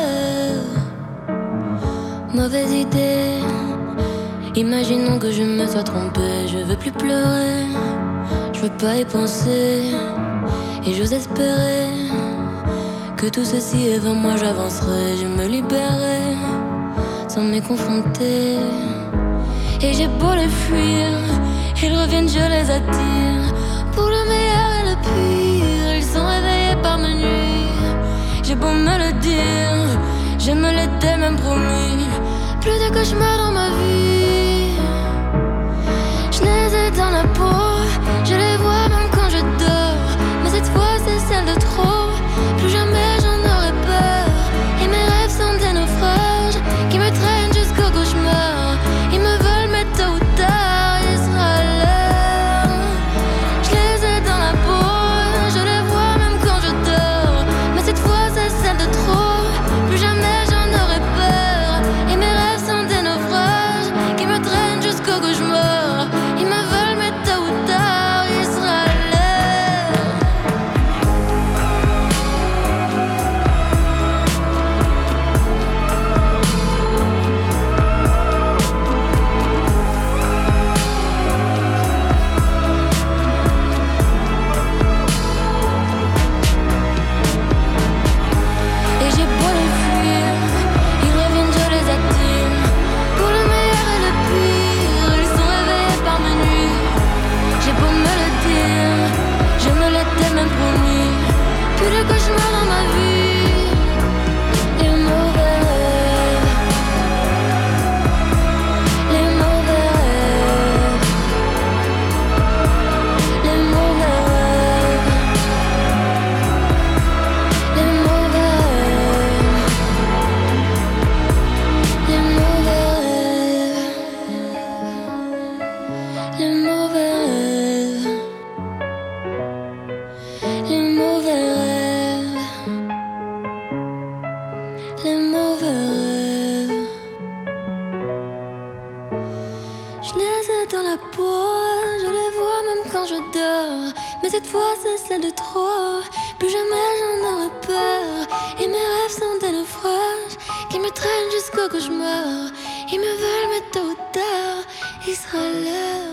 C: l'heure. Mauvaise idée, imaginons que je me sois trompée. Je veux plus pleurer, je veux pas y penser. Et j'ose espérer que tout ceci est vain, moi j'avancerai. Je me libérerai sans m'y confronter. Et j'ai beau les fuir, ils reviennent, je les attire. Pour le meilleur et le pire, ils sont réveillés par ma nuit. J'ai beau me le dire, je me l'étais même promis. Plus de cauchemars dans ma vie. Je les ai dans la peau, je les vois même quand je dors. Mais cette fois c'est celle de trop, plus jamais j'en aurai peur. Et mes rêves sont des naufrages qui me traînent jusqu'au cauchemar. Ils me veulent mais tôt ou tard, il sera l'heure. Je les ai dans la peau, je les vois même quand je dors. Mais cette fois c'est celle de trop, plus jamais j'en aurai peur. Et mes rêves sont des naufrages qui me traînent jusqu'au cauchemar. Ils me veulent mais tôt ou tard, il sera l'heure. Et j'ai beau les fuir, ils reviennent, je les attire. Pour le meilleur et le pire, ils sont réveillés par ma nuit. J'ai beau me le dire, je me l'étais même promis. Plus de cauchemars dans ma vie. Les mauvais rêves, les mauvais rêves, les mauvais rêves, les mauvais rêves, les mauvais rêves, les mauvais rêves, les mauvais rêves, les mauvais rêves. Je les ai dans la peau, je les vois même quand je dors. Mais cette fois c'est celle de trop, plus jamais j'en aurai peur. Et mes rêves sont des naufrages qui me traînent jusqu'au cauchemar. Ils me veulent mais tôt ou tard, il sera l'heure.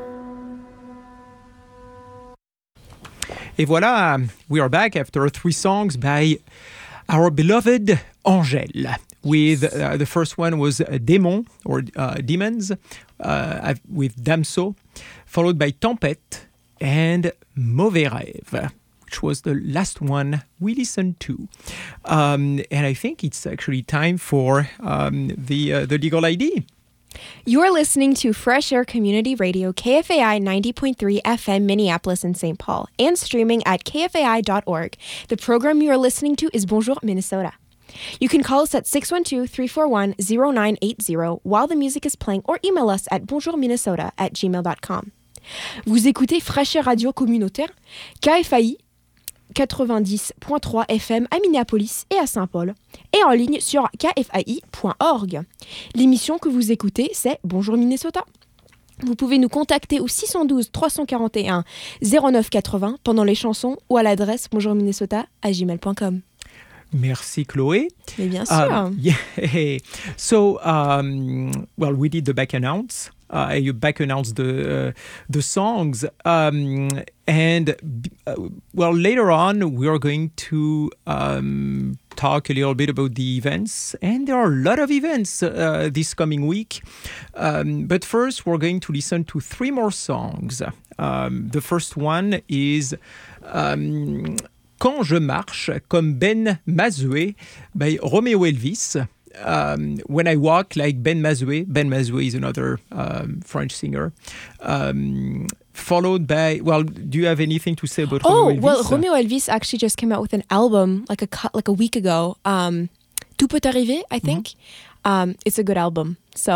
B: Et voilà, we are back after three songs by our beloved Angèle. With uh, the first one was uh, Démon or uh, Demons uh, with Damso, followed by Tempête and Mauvais Rêve, which was the last one we listened to. Um, and I think it's actually time for um, the uh, the legal I D.
A: You're listening to Fresh Air Community Radio, K F A I ninety point three F M, Minneapolis and Saint Paul, and streaming at K F A I dot org. The program you are listening to is Bonjour Minnesota. You can call us at six one two, three four one, zero nine eight zero while the music is playing, or email us at bonjourminnesota at gmail dot com. Vous écoutez Fresh Air Radio Communautaire, K F A I quatre-vingt-dix point trois F M à Minneapolis et à Saint-Paul, et en ligne sur K F A I point org. L'émission que vous écoutez, c'est Bonjour Minnesota. Vous pouvez nous contacter au six un deux, trois quatre un, zéro neuf quatre-vingts pendant les chansons ou à l'adresse bonjourminnesota à gmail point com.
B: Merci Chloé.
A: Mais bien sûr.
B: Um, yeah. So, um, well, we did the back announce. Uh, you back announced the uh, the songs, um, and uh, well, later on we are going to um, talk a little bit about the events, and there are a lot of events uh, this coming week. Um, but first, we're going to listen to three more songs. Um, the first one is um, Quand je marche comme Ben Mazoué by Romeo Elvis. Um, when I walk like Ben Mazoué. Ben Mazoué is another um, French singer. Um, followed by, well, do you have anything to say about
A: oh,
B: Romeo Elvis?
A: Well, Romeo Elvis actually just came out with an album like a like a week ago. Um, Tout peut arriver, I think. Mm-hmm. Um, it's a good album. So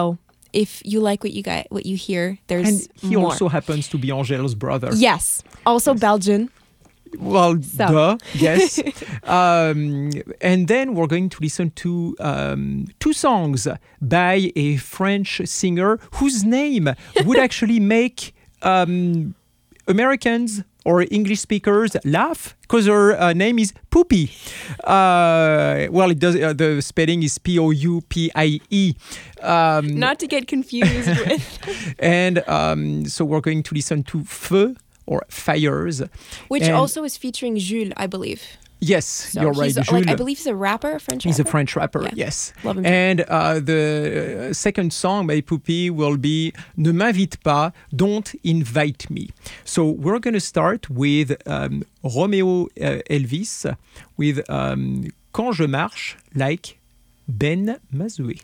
A: if you like what you got, what you hear, there's
B: and he
A: more.
B: also happens to be Angèle's brother.
A: Yes, also yes. Belgian.
B: Well,
A: so.
B: duh, yes. um, and then we're going to listen to um, two songs by a French singer whose name would actually make um, Americans or English speakers laugh, because her uh, name is Poupie. Uh, well, it does. Uh, the spelling is P O U P I E. Um,
A: Not to get confused with.
B: And um, so we're going to listen to Feu, or Fires.
A: Which
B: and
A: also is featuring Jules, I believe.
B: Yes,
A: so
B: you're right.
A: Jules, like, I believe he's a rapper, a French
B: he's
A: rapper.
B: He's a French rapper,
A: yeah.
B: yes.
A: Love him.
B: And uh, the second song by Poupie will be Ne m'invite pas, Don't Invite Me. So we're going to start with um, Romeo uh, Elvis with um, Quand je marche like Ben Mazoué.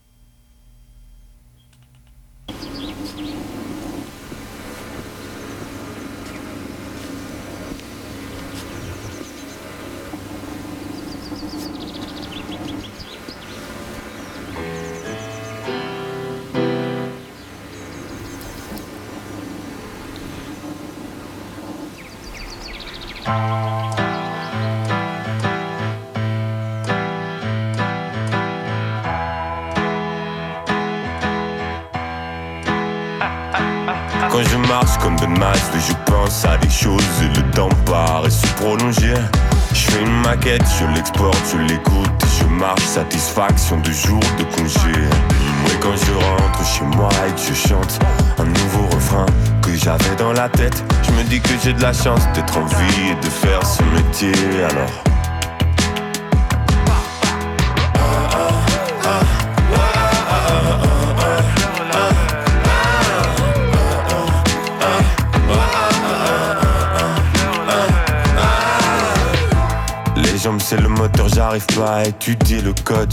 K: Quand je marche comme Ben Mazoué, je pense à des choses et le temps paraît se prolonger. Je fais une maquette, je l'exporte, je l'écoute et je marche, satisfaction de jours de congé. Et quand je rentre chez moi et que je chante un nouveau refrain que j'avais dans la tête, je me dis que j'ai de la chance d'être en vie et de faire ce métier alors. Les jambes c'est le moteur, j'arrive pas à étudier le code.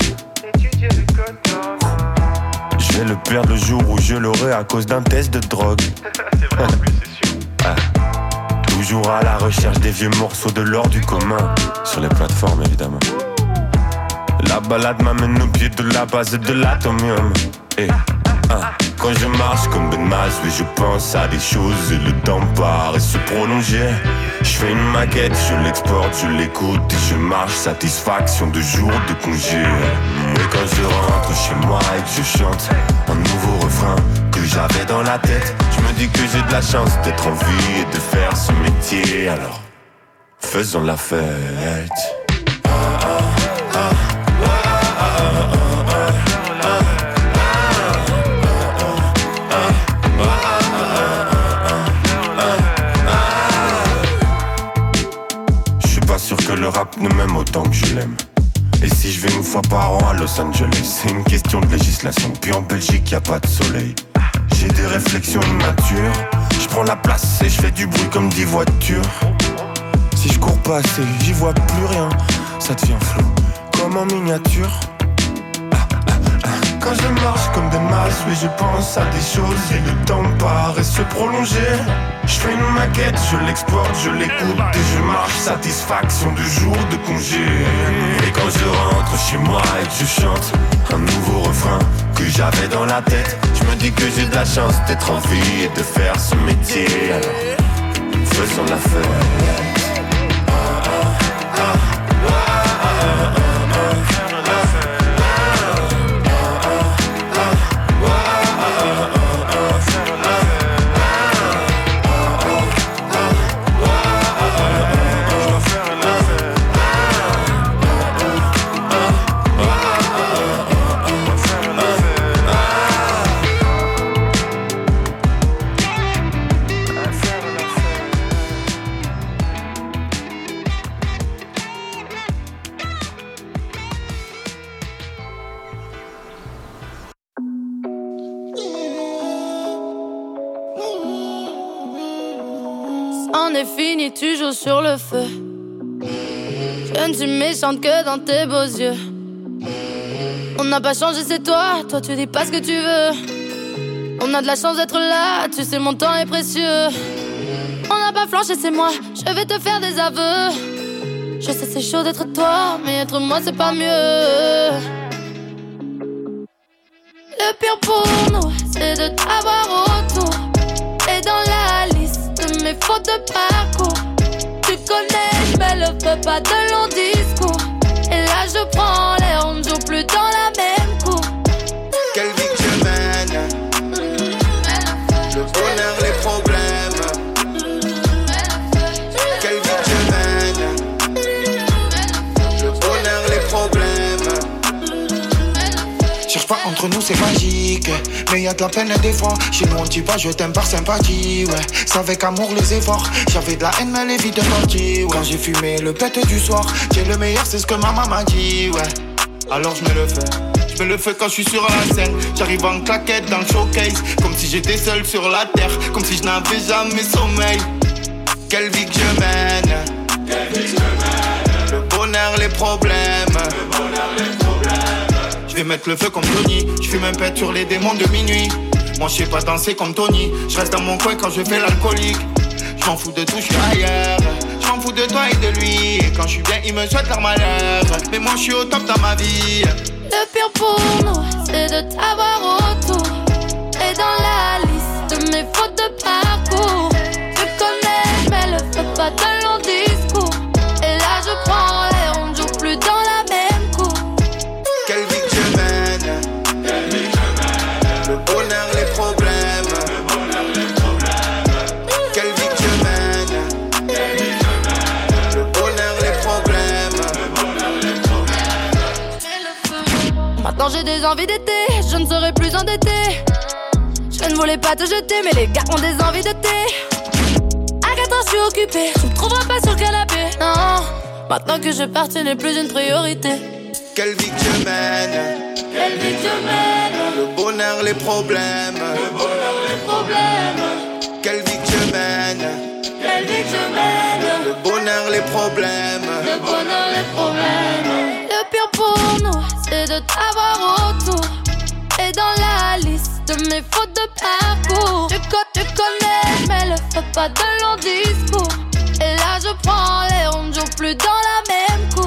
K: Je vais le perdre le jour où je l'aurai à cause d'un test de drogue. C'est vrai, en plus, c'est sûr. Ah. Toujours à la recherche des vieux morceaux de l'or du commun. Sur les plateformes évidemment. La balade m'amène au pied de la base de l'atomium. Et ah. Quand je marche comme Ben Mazoué, je pense à des choses et le temps paraît se prolonger. Je fais une maquette, je l'exporte, je l'écoute et je marche, satisfaction de jours de congé. Et quand je rentre chez moi et que je chante un nouveau refrain que j'avais dans la tête, je me dis que j'ai de la chance d'être en vie et de faire ce métier. Alors, faisons la fête. Ah, ah, ah, ah, ah, ah, ah. Sûr que le rap ne m'aime autant que je l'aime. Et si je vais une fois par an à Los Angeles, c'est une question de législation. Puis en Belgique y a pas de soleil. J'ai des réflexions immatures. Je prends la place et je fais du bruit comme dix voitures. Si je cours pas assez, j'y vois plus rien. Ça devient flou, comme en miniature. Quand je marche comme des masses, oui je pense à des choses et le temps paraît se prolonger. Je fais une maquette, je l'exporte, je l'écoute et je marche, satisfaction de jours de congé. Et quand je rentre chez moi et que je chante un nouveau refrain que j'avais dans la tête, je me dis que j'ai de la chance d'être en vie et de faire ce métier. Alors, faisons la fête. Ah, ah, ah, ah, ah, ah, ah.
C: On est fini, tu joues sur le feu. Je ne suis méchante que dans tes beaux yeux. On n'a pas changé, c'est toi. Toi tu dis pas ce que tu veux. On a de la chance d'être là. Tu sais mon temps est précieux. On n'a pas flanché, c'est moi. Je vais te faire des aveux. Je sais c'est chaud d'être toi, mais être moi c'est pas mieux. Le pire pour nous, c'est de t'avoir autour. Et dans la liste de mes fautes de parcours, tu connais, je me le fais pas de long discours. Et là je prends l'air, on ne joue plus dans la même cour.
F: Quelle vie que je mène, le bonheur, les problèmes. Quelle vie que je mène, le bonheur, les problèmes.
L: Cherche pas entre nous, c'est magique. Mais y'a de la peine des fois. Chez nous on dit pas je t'aime par sympathie, ouais. C'est avec amour les efforts. J'avais de la haine mais les vies de partie, ouais. Quand j'ai fumé le pète du soir, j'ai le meilleur, c'est ce que ma maman dit, ouais. Alors je me le fais. Je me le fais quand je suis sur la scène. J'arrive en claquette dans le showcase, comme si j'étais seul sur la terre, comme si je n'avais jamais sommeil. Quelle vie que je mène, quelle vie que je mène. Le bonheur, les problèmes, le bonheur, les problèmes. Je vais mettre le feu comme Tony, je fume un pet sur les démons de minuit. Moi je sais pas danser comme Tony, je reste dans mon coin quand je fais l'alcoolique. Je m'en fous de tout, je suis ailleurs. Je m'en fous de toi et de lui. Et quand je suis bien, il me souhaite leur malheur. Mais moi je suis au top dans ma vie.
C: Le pire pour nous, c'est de t'avoir autour. Et dans la liste de mes fautes de parcours, tu connais, mais le fais pas de long discours. Et là je prends l'air, on ne joue plus dans la même cour.
F: Quelle vie que je mène, quelle vie que je mène. Le bonheur, les problèmes, le bonheur, les problèmes. Quelle vie que je mène, quelle vie que je mène. Le bonheur, les problèmes, le bonheur, les problèmes.
C: Maintenant j'ai des envies d'été, je ne serai plus endetté. Je ne voulais pas te jeter, mais les gars ont des envies de thé. Arrête, je suis occupée, tu me trouveras pas sur le canapé. Non, maintenant que je pars, tu n'es plus une priorité.
F: Quelle vie que je mène,
C: quelle vie que je mène.
F: Le bonheur, les problèmes, le bonheur, les problèmes. Quelle vie que je mène,
C: quelle vie que je mène.
F: Le bonheur, les problèmes,
C: le bonheur, les problèmes. Le pire pour nous, c'est de t'avoir autour. Et dans la liste de mes fautes de parcours, tu, co- tu connais, mais le fais pas de long discours. Et là je prends l'air, on ne joue plus dans la même cour.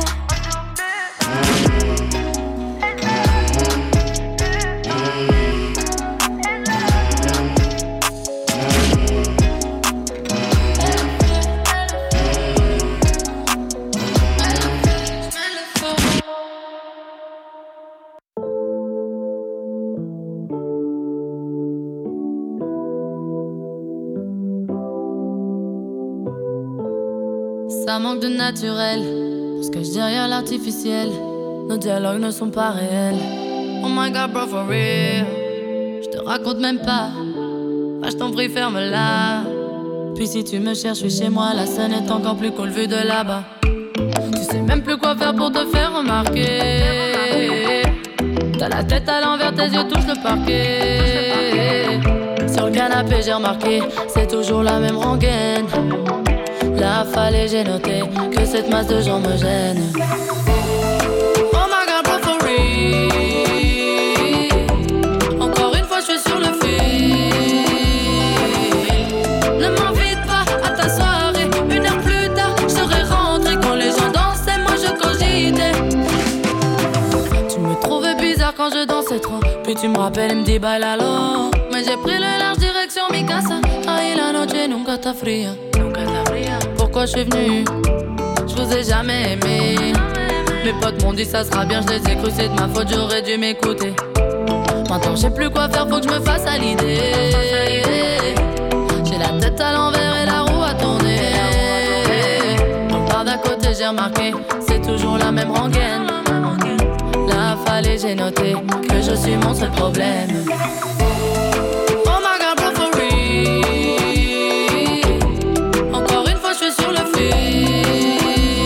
M: Ça manque de naturel, parce que je dis rien l'artificiel. Nos dialogues ne sont pas réels. Oh my god bro for real, je te raconte même pas. Bah je t'en prie ferme-la. Puis si tu me cherches, je suis chez moi. La scène est encore plus cool vue de là-bas. Tu sais même plus quoi faire pour te faire remarquer. T'as la tête à l'envers, tes yeux touchent le parquet. Sur le canapé j'ai remarqué, c'est toujours la même rengaine. Là fallait j'ai noté que cette masse de gens me gêne. Oh my god bro for real. Encore une fois je suis sur le fil. Ne m'invite pas à ta soirée. Une heure plus tard je serai rentré. Quand les gens dansaient moi je cogitais. Tu me trouvais bizarre quand je dansais trop. Puis tu me rappelles et me dis bailalo. Mais j'ai pris le large direction mi casa. Ahí la noche nunca está fría. Pourquoi je suis venu? Je vous ai jamais aimé. Mes potes m'ont dit ça sera bien, je les ai cru, c'est de ma faute, j'aurais dû m'écouter. Maintenant je sais plus quoi faire, faut que je me fasse à l'idée. J'ai la tête à l'envers et la roue à tourner. On part d'à côté, j'ai remarqué, c'est toujours la même rengaine. Là fallait j'ai noté que je suis mon seul problème. Sur le fil.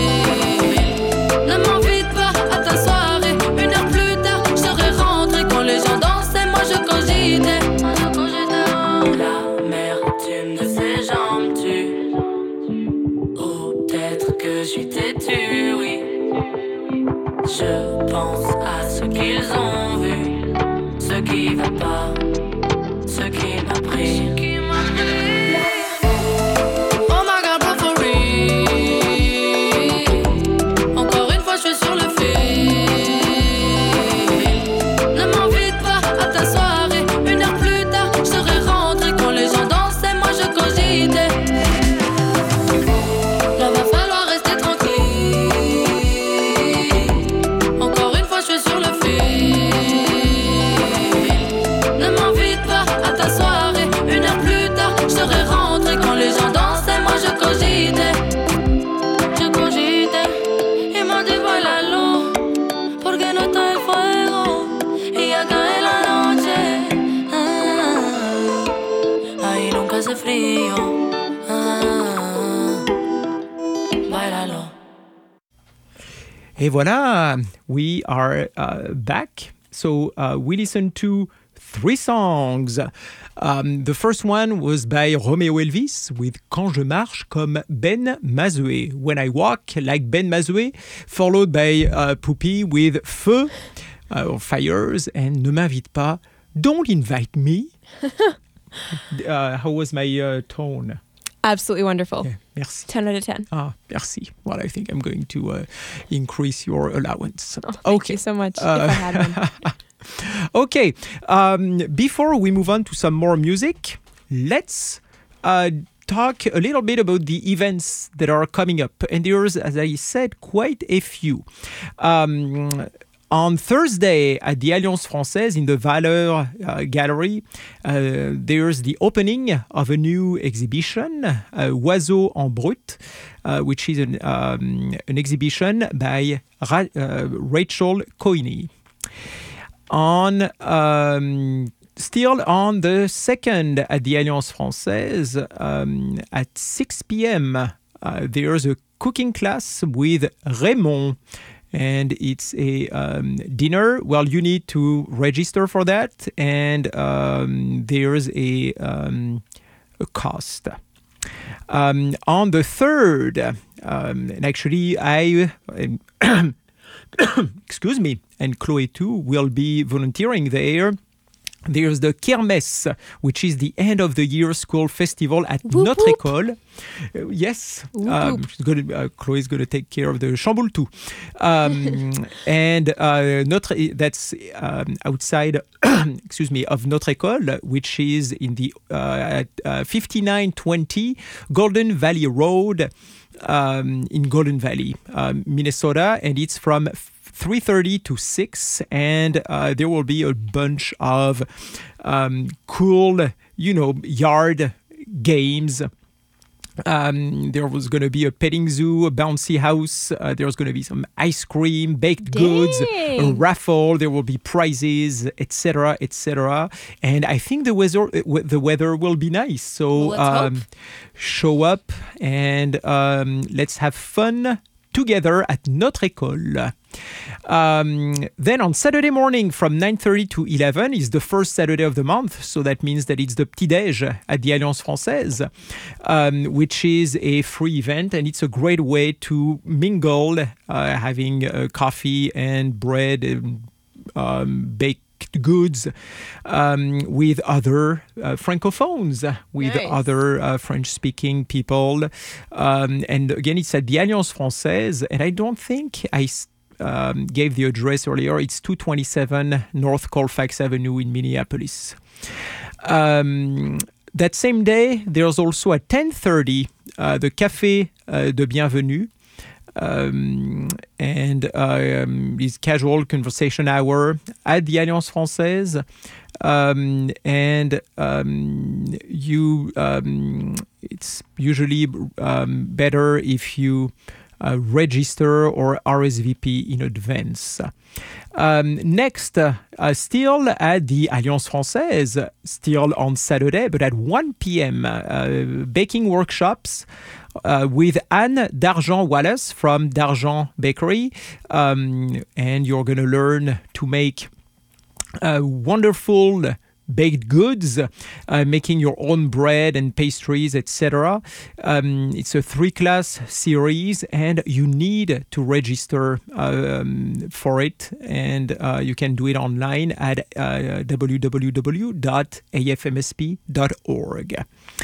M: Ne m'invite pas à ta soirée. Une heure plus tard, je serai rentré. Quand les gens dansaient, moi je cogitais. L'amertume de ces gens me tue. Ou peut-être que je suis têtu, oui. Je pense à ce qu'ils ont vu. Ce qui va pas.
C: hace frío. Ah, bailalo.
B: Et voilà, we are uh, back. So uh, we listened to three songs. Um, the first one was by Romeo Elvis with Quand je marche comme Ben Mazoué, When I Walk Like Ben Mazoué, followed by uh, Poupie with Feu, uh, or Fires, and Ne m'invite pas, Don't invite me. uh, how was my uh, tone?
A: Absolutely wonderful.
B: Yeah, merci.
A: ten out of ten.
B: Ah, merci. Well, I think I'm going to uh, increase your allowance.
A: Oh, thank
B: okay.
A: you so much.
B: Uh,
A: if I had one.
B: Okay, um, before we move on to some more music, let's uh, talk a little bit about the events that are coming up. And there's, as I said, quite a few. Um, on Thursday at the Alliance Française in the Valeur uh, Gallery, uh, there's the opening of a new exhibition, uh, Oiseaux en Brut, uh, which is an, um, an exhibition by Ra- uh, Rachel Coyne. On um, still on the second at the Alliance Française um, at six p.m. Uh, there's a cooking class with Raymond, and it's a um, dinner. Well, you need to register for that, and um, there's a, um, a cost. Um, on the third, um, and actually I. Um, excuse me, and Chloe too will be volunteering there. There's the Kermesse, which is the end of the year school festival at
A: Whoop,
B: Notre
A: whoop.
B: École. Uh, yes,
A: Whoop,
B: um,
A: whoop.
B: she's gonna, uh, Chloe's going to take care of the Chamboule too. Um, and uh, Notre, that's um, outside, excuse me, of Notre École, which is in the uh, at uh, fifty-nine twenty Golden Valley Road. Um, in Golden Valley, um, Minnesota, and it's from three thirty to six, and uh, there will be a bunch of um, cool, you know, yard games. Um, there was going to be a petting zoo, a bouncy house. Uh, there's going to be some ice cream, baked
A: Dang.
B: goods, a raffle. There will be prizes, et cetera, et cetera. And I think the weather, the weather will be nice. So
A: Let's
B: um,
A: hope.
B: show up and um, let's have fun together at Notre École. Um, then on Saturday morning from nine thirty to eleven is the first Saturday of the month. So that means that it's the Petit Déj at the Alliance Française, um, which is a free event. And it's a great way to mingle, uh, having uh, coffee and bread and um, baked goods um, with other uh, francophones, with
A: Nice.
B: other uh, French-speaking people. Um, and again, it's at the Alliance Française. And I don't think I um, gave the address earlier. It's two twenty-seven North Colfax Avenue in Minneapolis. Um, that same day, there's also at ten thirty uh, the Café uh, de Bienvenue. Um, and uh, um, this casual conversation hour at the Alliance Française. Um, and um, you, um, it's usually um, better if you uh, register or R S V P in advance. Um, next, uh, uh, still at the Alliance Française, still on Saturday, but at one p.m., uh, baking workshops uh, with Anne D'Argent Wallace from D'Argent Bakery. Um, and you're going to learn to make uh, wonderful baked goods, uh, making your own bread and pastries, et cetera. Um, it's a three-class series, and you need to register um, for it, and uh, you can do it online at uh, w w w dot a f m s p dot org.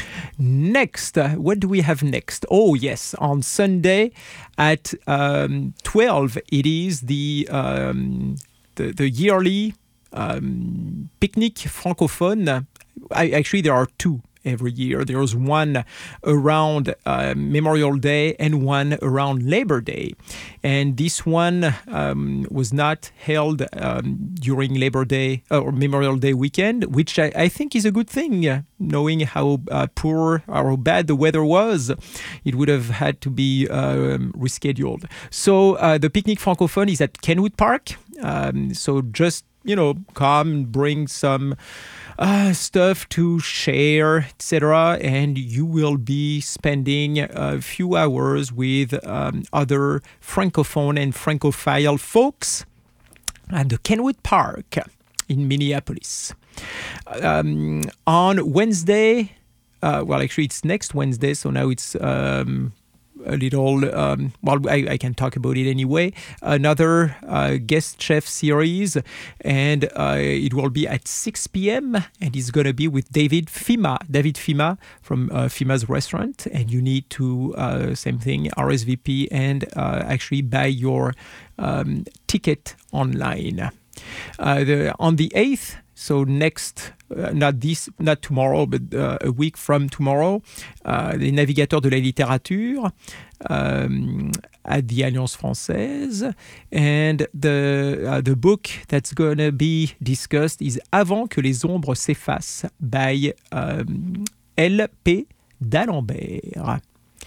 B: Next, uh, what do we have next? Oh, yes, on Sunday at um, twelve, it is the um, the, the yearly Um, picnic francophone. I, actually, there are two every year. There's one around uh, Memorial Day and one around Labor Day. And this one um, was not held um, during Labor Day or Memorial Day weekend, which I, I think is a good thing, uh, knowing how uh, poor or how bad the weather was. It would have had to be um, rescheduled. So uh, the picnic francophone is at Kenwood Park. Um, so just you know, come and bring some uh, stuff to share, et cetera. And you will be spending a few hours with um, other francophone and francophile folks at the Kenwood Park in Minneapolis. Um, on Wednesday, uh, well, actually, it's next Wednesday, so now it's um, a little, um, well, I, I can talk about it anyway. Another uh, guest chef series, and uh, it will be at six p.m. and it's going to be with David Fima, David Fima from uh, Fima's restaurant. And you need to, uh, same thing, R S V P and uh, actually buy your um, ticket online. Uh, the, on the eighth, so next, uh, not this, not tomorrow, but uh, a week from tomorrow, uh, les Navigateurs de la Littérature um, at the Alliance Française. And the, uh, the book that's going to be discussed is Avant que les ombres s'effacent by um, L P d'Alembert.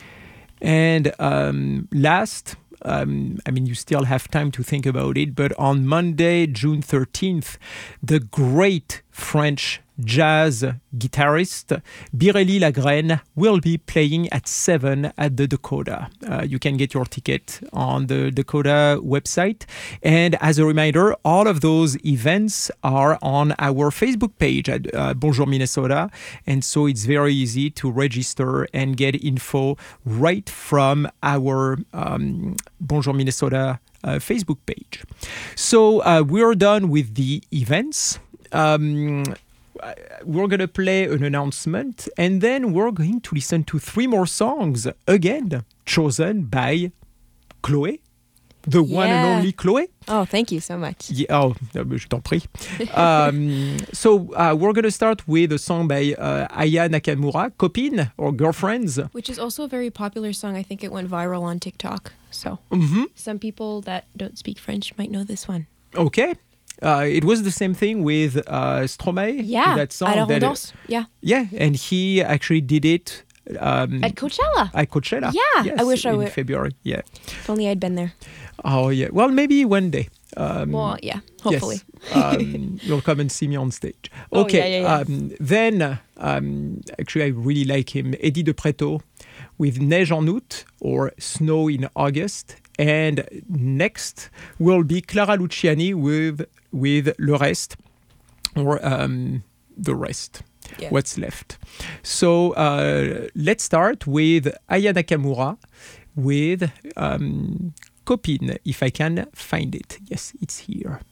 B: And um, last, Um, I mean, you still have time to think about it, but on Monday, June thirteenth, the great French jazz guitarist Biréli Lagrène will be playing at seven at the Dakota. Uh, you can get your ticket on the Dakota website. And as a reminder, all of those events are on our Facebook page at uh, Bonjour Minnesota. And so it's very easy to register and get info right from our um, Bonjour Minnesota uh, Facebook page. So uh, we're done with the events. Um, we're going to play an announcement, and then we're going to listen to three more songs, again, chosen by Chloé, the yeah. one and only Chloé.
A: Oh, thank you so much.
B: Yeah, oh, je t'en prie. um, so uh, we're going to start with a song by uh, Aya Nakamura, Copine, or Girlfriends.
A: Which is also a very popular song. I think it went viral on TikTok. So
B: mm-hmm.
A: some people that don't speak French might know this one.
B: Okay. Uh, it was the same thing with uh, Stromae.
A: Yeah,
B: that song.
A: à la
B: that
A: Rondanse. Yeah.
B: Yeah, and he actually did it um,
A: at Coachella.
B: At Coachella.
A: Yeah,
B: yes,
A: I wish I
B: in
A: would.
B: February. Yeah.
A: If only I'd been there.
B: Oh yeah. Well, maybe one day.
A: Um, well, yeah. Hopefully.
B: Yes. um, you'll come and see me on stage.
A: Oh,
B: Okay.
A: yeah, yeah, yeah.
B: Um, then, um, actually, I really like him. Eddie De Pretto with Neige en août or Snow in August. And next will be Clara Luciani with with Le Reste, or um, The Rest, yeah. What's left. So uh, let's start with Aya Nakamura with um, Copine, if I can find it. Yes, it's here.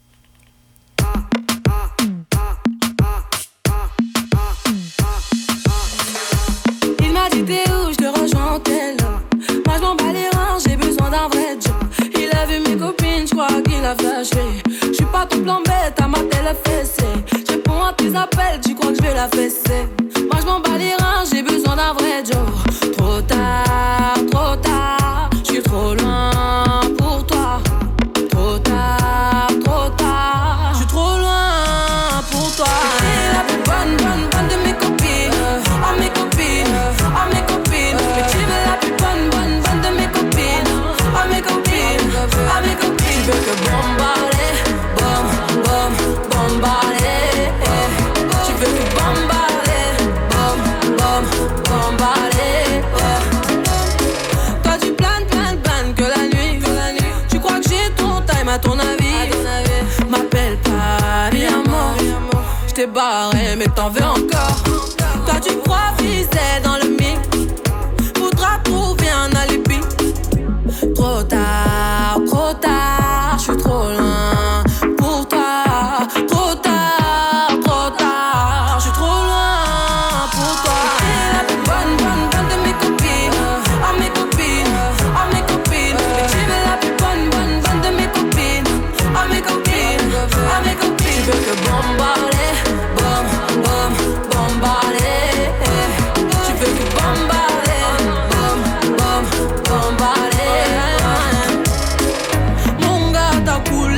C: Il m'a dit t'es où, je te rejoins en tel. Moi je m'en bats les reins, j'ai besoin d'un vrai job. Il a vu mes copines, je crois qu'il a flashé. Je suis pas ton plan bête, à ma télé fessée. Je réponds à tes appels, tu crois que je vais la fesser. Moi je m'en bats les reins, j'ai besoin d'un vrai job. Trop tard, trop tard, je suis trop loin pour toi. Trop tard, trop tard, je suis trop loin pour toi. T'es la plus bonne, bonne, bonne de mes copines. Oh mes copines, oh mes copines. Mais tu veux la plus bonne, bonne, bonne de mes copines. Oh mes copines, oh mes copines. Tu veux que bombarder, bom, bom, bombarder. Tu veux que bombarder, bom, bom, bombarder. Toi tu planes, planes, planes que la nuit. Tu crois que j'ai ton time à ton avis. M'appelle pas mi amor. J't'ai barré mais t'en veux encore. Toi tu crois viser dans le mix. Faudra trouver un alibi. Trop tard, trop tard, je suis trop loin pour toi. Trop tard, trop tard, je suis trop loin pour toi. T'es la plus bonne, bonne, bonne de mes copines. Oh mes copines, oh mes copines. Mais tu veux la plus bonne, bonne, bonne de mes copines. Oh mes copines, oh mes copines. Tu veux que bombarder, bom, bom, bombarder. Tu veux que bombarder, bom, bom, bombarder. Mon gars t'as coulé.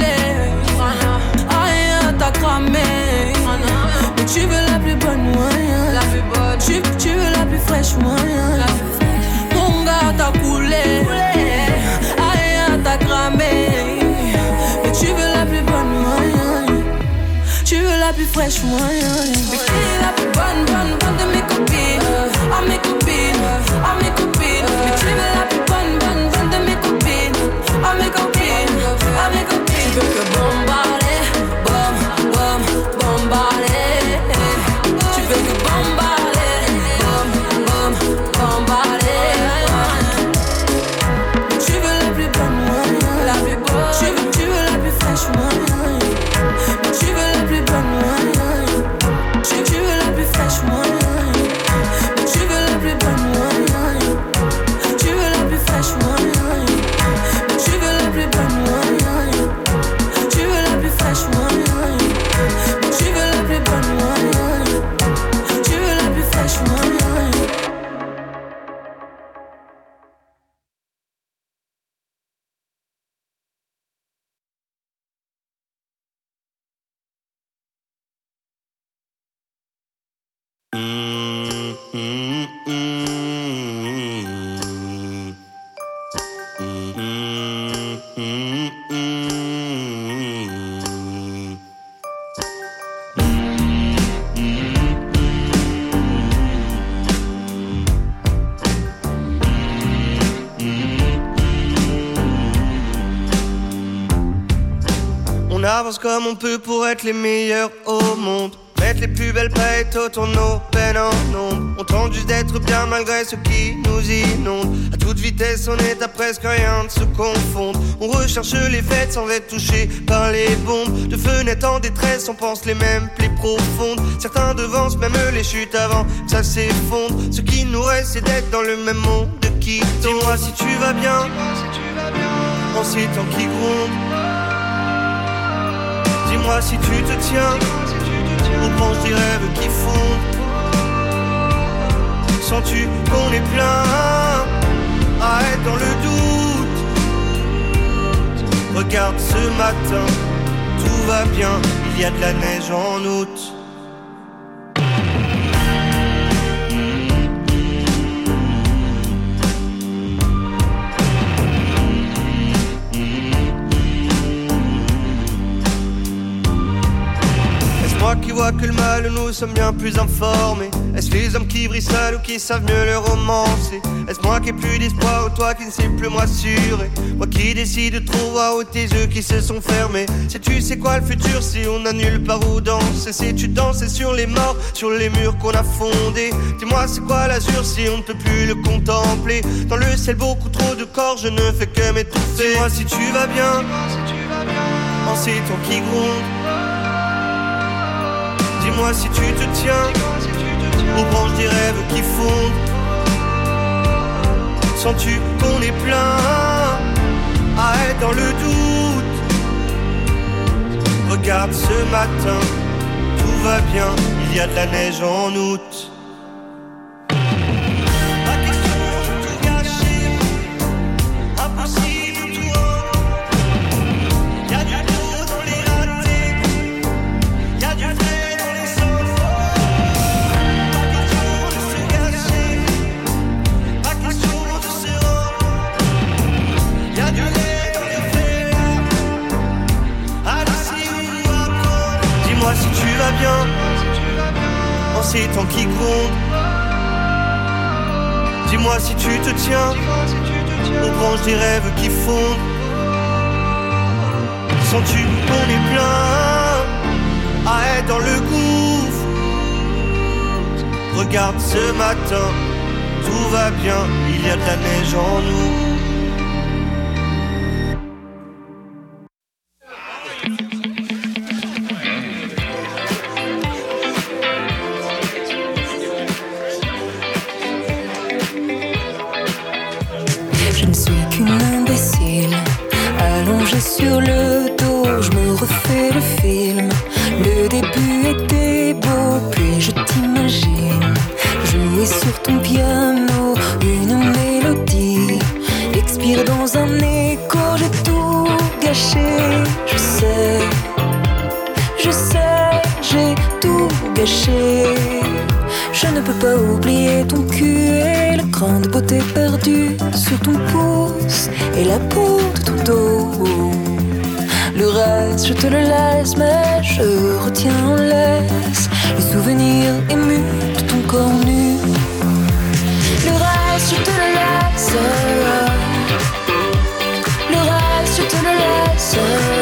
C: fraîche, moi. Mais qui est la plus bonne, bonne, bonne de mes copines? À mes copines, à mes copines. Mais tu veux la plus bonne, bonne, bonne de mes copines? À mes copines, à mes copines. Tu veux que bombarder, bom, bom, bombarder. Tu veux que bombarder, bom, bom, bombarder. Tu veux la plus bonne, moi. La plus bonne. Tu veux, tu veux la plus fraîche, moi. Tu veux la plus bonne, moi. Tu, tu veux la plus fraîche, moi. Tu veux la plus bonne, moi. Tu veux la plus fraîche, moi. Tu veux la plus bonne, moi. Tu veux la plus fraîche, moi. Tu veux la plus bonne, moi. Tu veux la plus fraîche, moi.
N: On avance comme on peut pour être les meilleurs au monde. Mettre les plus belles paillettes autour de nos peines en ombre. On tente juste d'être bien malgré ce qui nous inonde. À toute vitesse on est à presque rien de se confondre. On recherche les fêtes sans être touché par les bombes. De fenêtres en détresse on pense les mêmes plaies profondes. Certains devancent même les chutes avant que ça s'effondre. Ce qui nous reste c'est d'être dans le même monde qui tombe. Dis-moi si tu vas bien en ces temps qui grondent. Dis-moi si tu te tiens aux branches des rêves qui fondent. Sens-tu qu'on est plein à être dans le doute? Regarde ce matin, tout va bien, il y a de la neige en août. Moi qui vois que le mal, nous sommes bien plus informés. Est-ce les hommes qui brillent seuls ou qui savent mieux le romancer? Est-ce moi qui ai plus d'espoir ou toi qui ne sais plus me rassurer? Moi qui décide trop à haut tes yeux qui se sont fermés. Sais-tu c'est quoi le futur si on n'a nulle part où danser? Sais-tu danser sur les morts, sur les murs qu'on a fondés? Dis-moi c'est quoi l'azur si on ne peut plus le contempler? Dans le ciel beaucoup trop de corps, je ne fais que m'étouffer. Dis-moi si tu vas bien en ces temps qui grondent. Dis-moi si tu te tiens aux branches des rêves qui fondent. Sens-tu qu'on est plein à être dans le doute? Regarde ce matin, tout va bien, il y a de la neige en août. Bien en ces temps qui comptent. Dis-moi si tu te tiens aux branches des rêves qui fondent. Sens-tu qu'on est plein à être dans le gouffre? Regarde ce matin, tout va bien, il y a de la neige en nous.
O: Sur le dos, je me refais le film. Le début était beau, puis je t'imagine jouer sur ton piano une mélodie. Expire dans un écho, j'ai tout gâché. Je sais, je sais, j'ai tout gâché. Je ne peux pas oublier ton cul et la grande beauté perdue sur ton pouce et la peau de ton dos. Le reste, je te le laisse, mais je retiens en laisse les souvenirs émus de ton corps nu. Le reste, je te le laisse. Le reste, je te le laisse.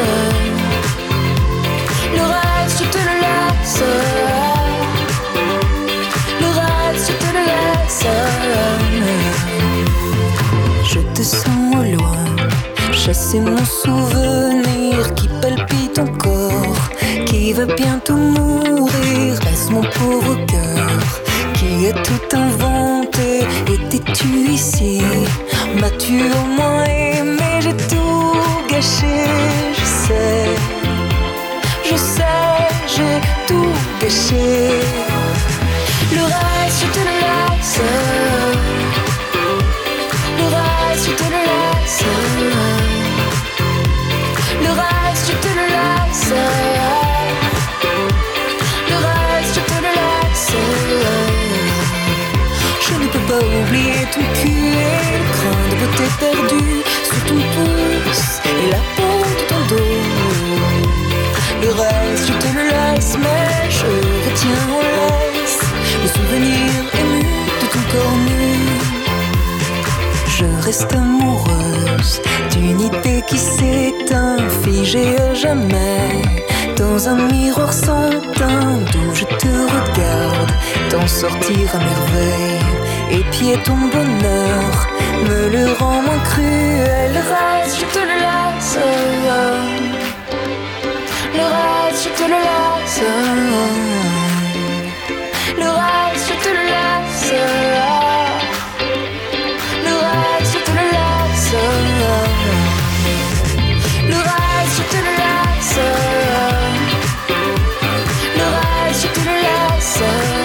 O: Le reste, je te le laisse. Le reste, je te le laisse. Je te sens au loin, chasser mon souvenir qui palpite encore, qui va bientôt mourir. Laisse mon pauvre cœur qui a tout inventé. Étais-tu ici? M'as-tu au moins aimé? J'ai tout gâché, je sais, je sais, j'ai tout gâché. Le reste, je te le laisse. Le reste, je te le laisse. Le reste, je te le laisse. Le reste, je te le laisse. Je ne peux pas oublier ton cul et le grain de beauté perdu sous ton pouce et la peau de ton dos. Le reste, je te le laisse, mais je retiens en laisse le souvenir ému de ton corps nu. Je reste amoureuse d'une idée qui s'éteint, figée à jamais dans un miroir sans teint, d'où je te regarde t'en sortir à merveille. Épier ton bonheur me le rend moins cruel. Le reste, je te le laisse. Le reste, je te le laisse. Le reste, je te le laisse. Le reste, je te le laisse. Le reste, je te le laisse. Le reste, je te le laisse.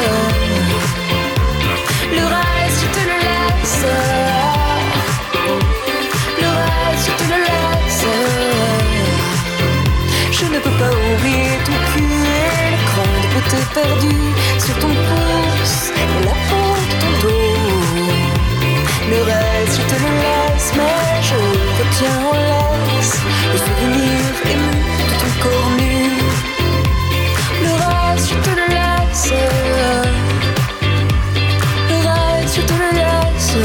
O: Le reste, je te le laisse. Le reste, je te le laisse. Je ne peux pas oublier ton cul et le cran de beauté perdu sur ton pouce et la peau de ton dos. Le reste, je te le laisse, mais je retiens en laisse le souvenir ému de ton corps nu. Le reste, je te le laisse. Le reste, je te le laisse.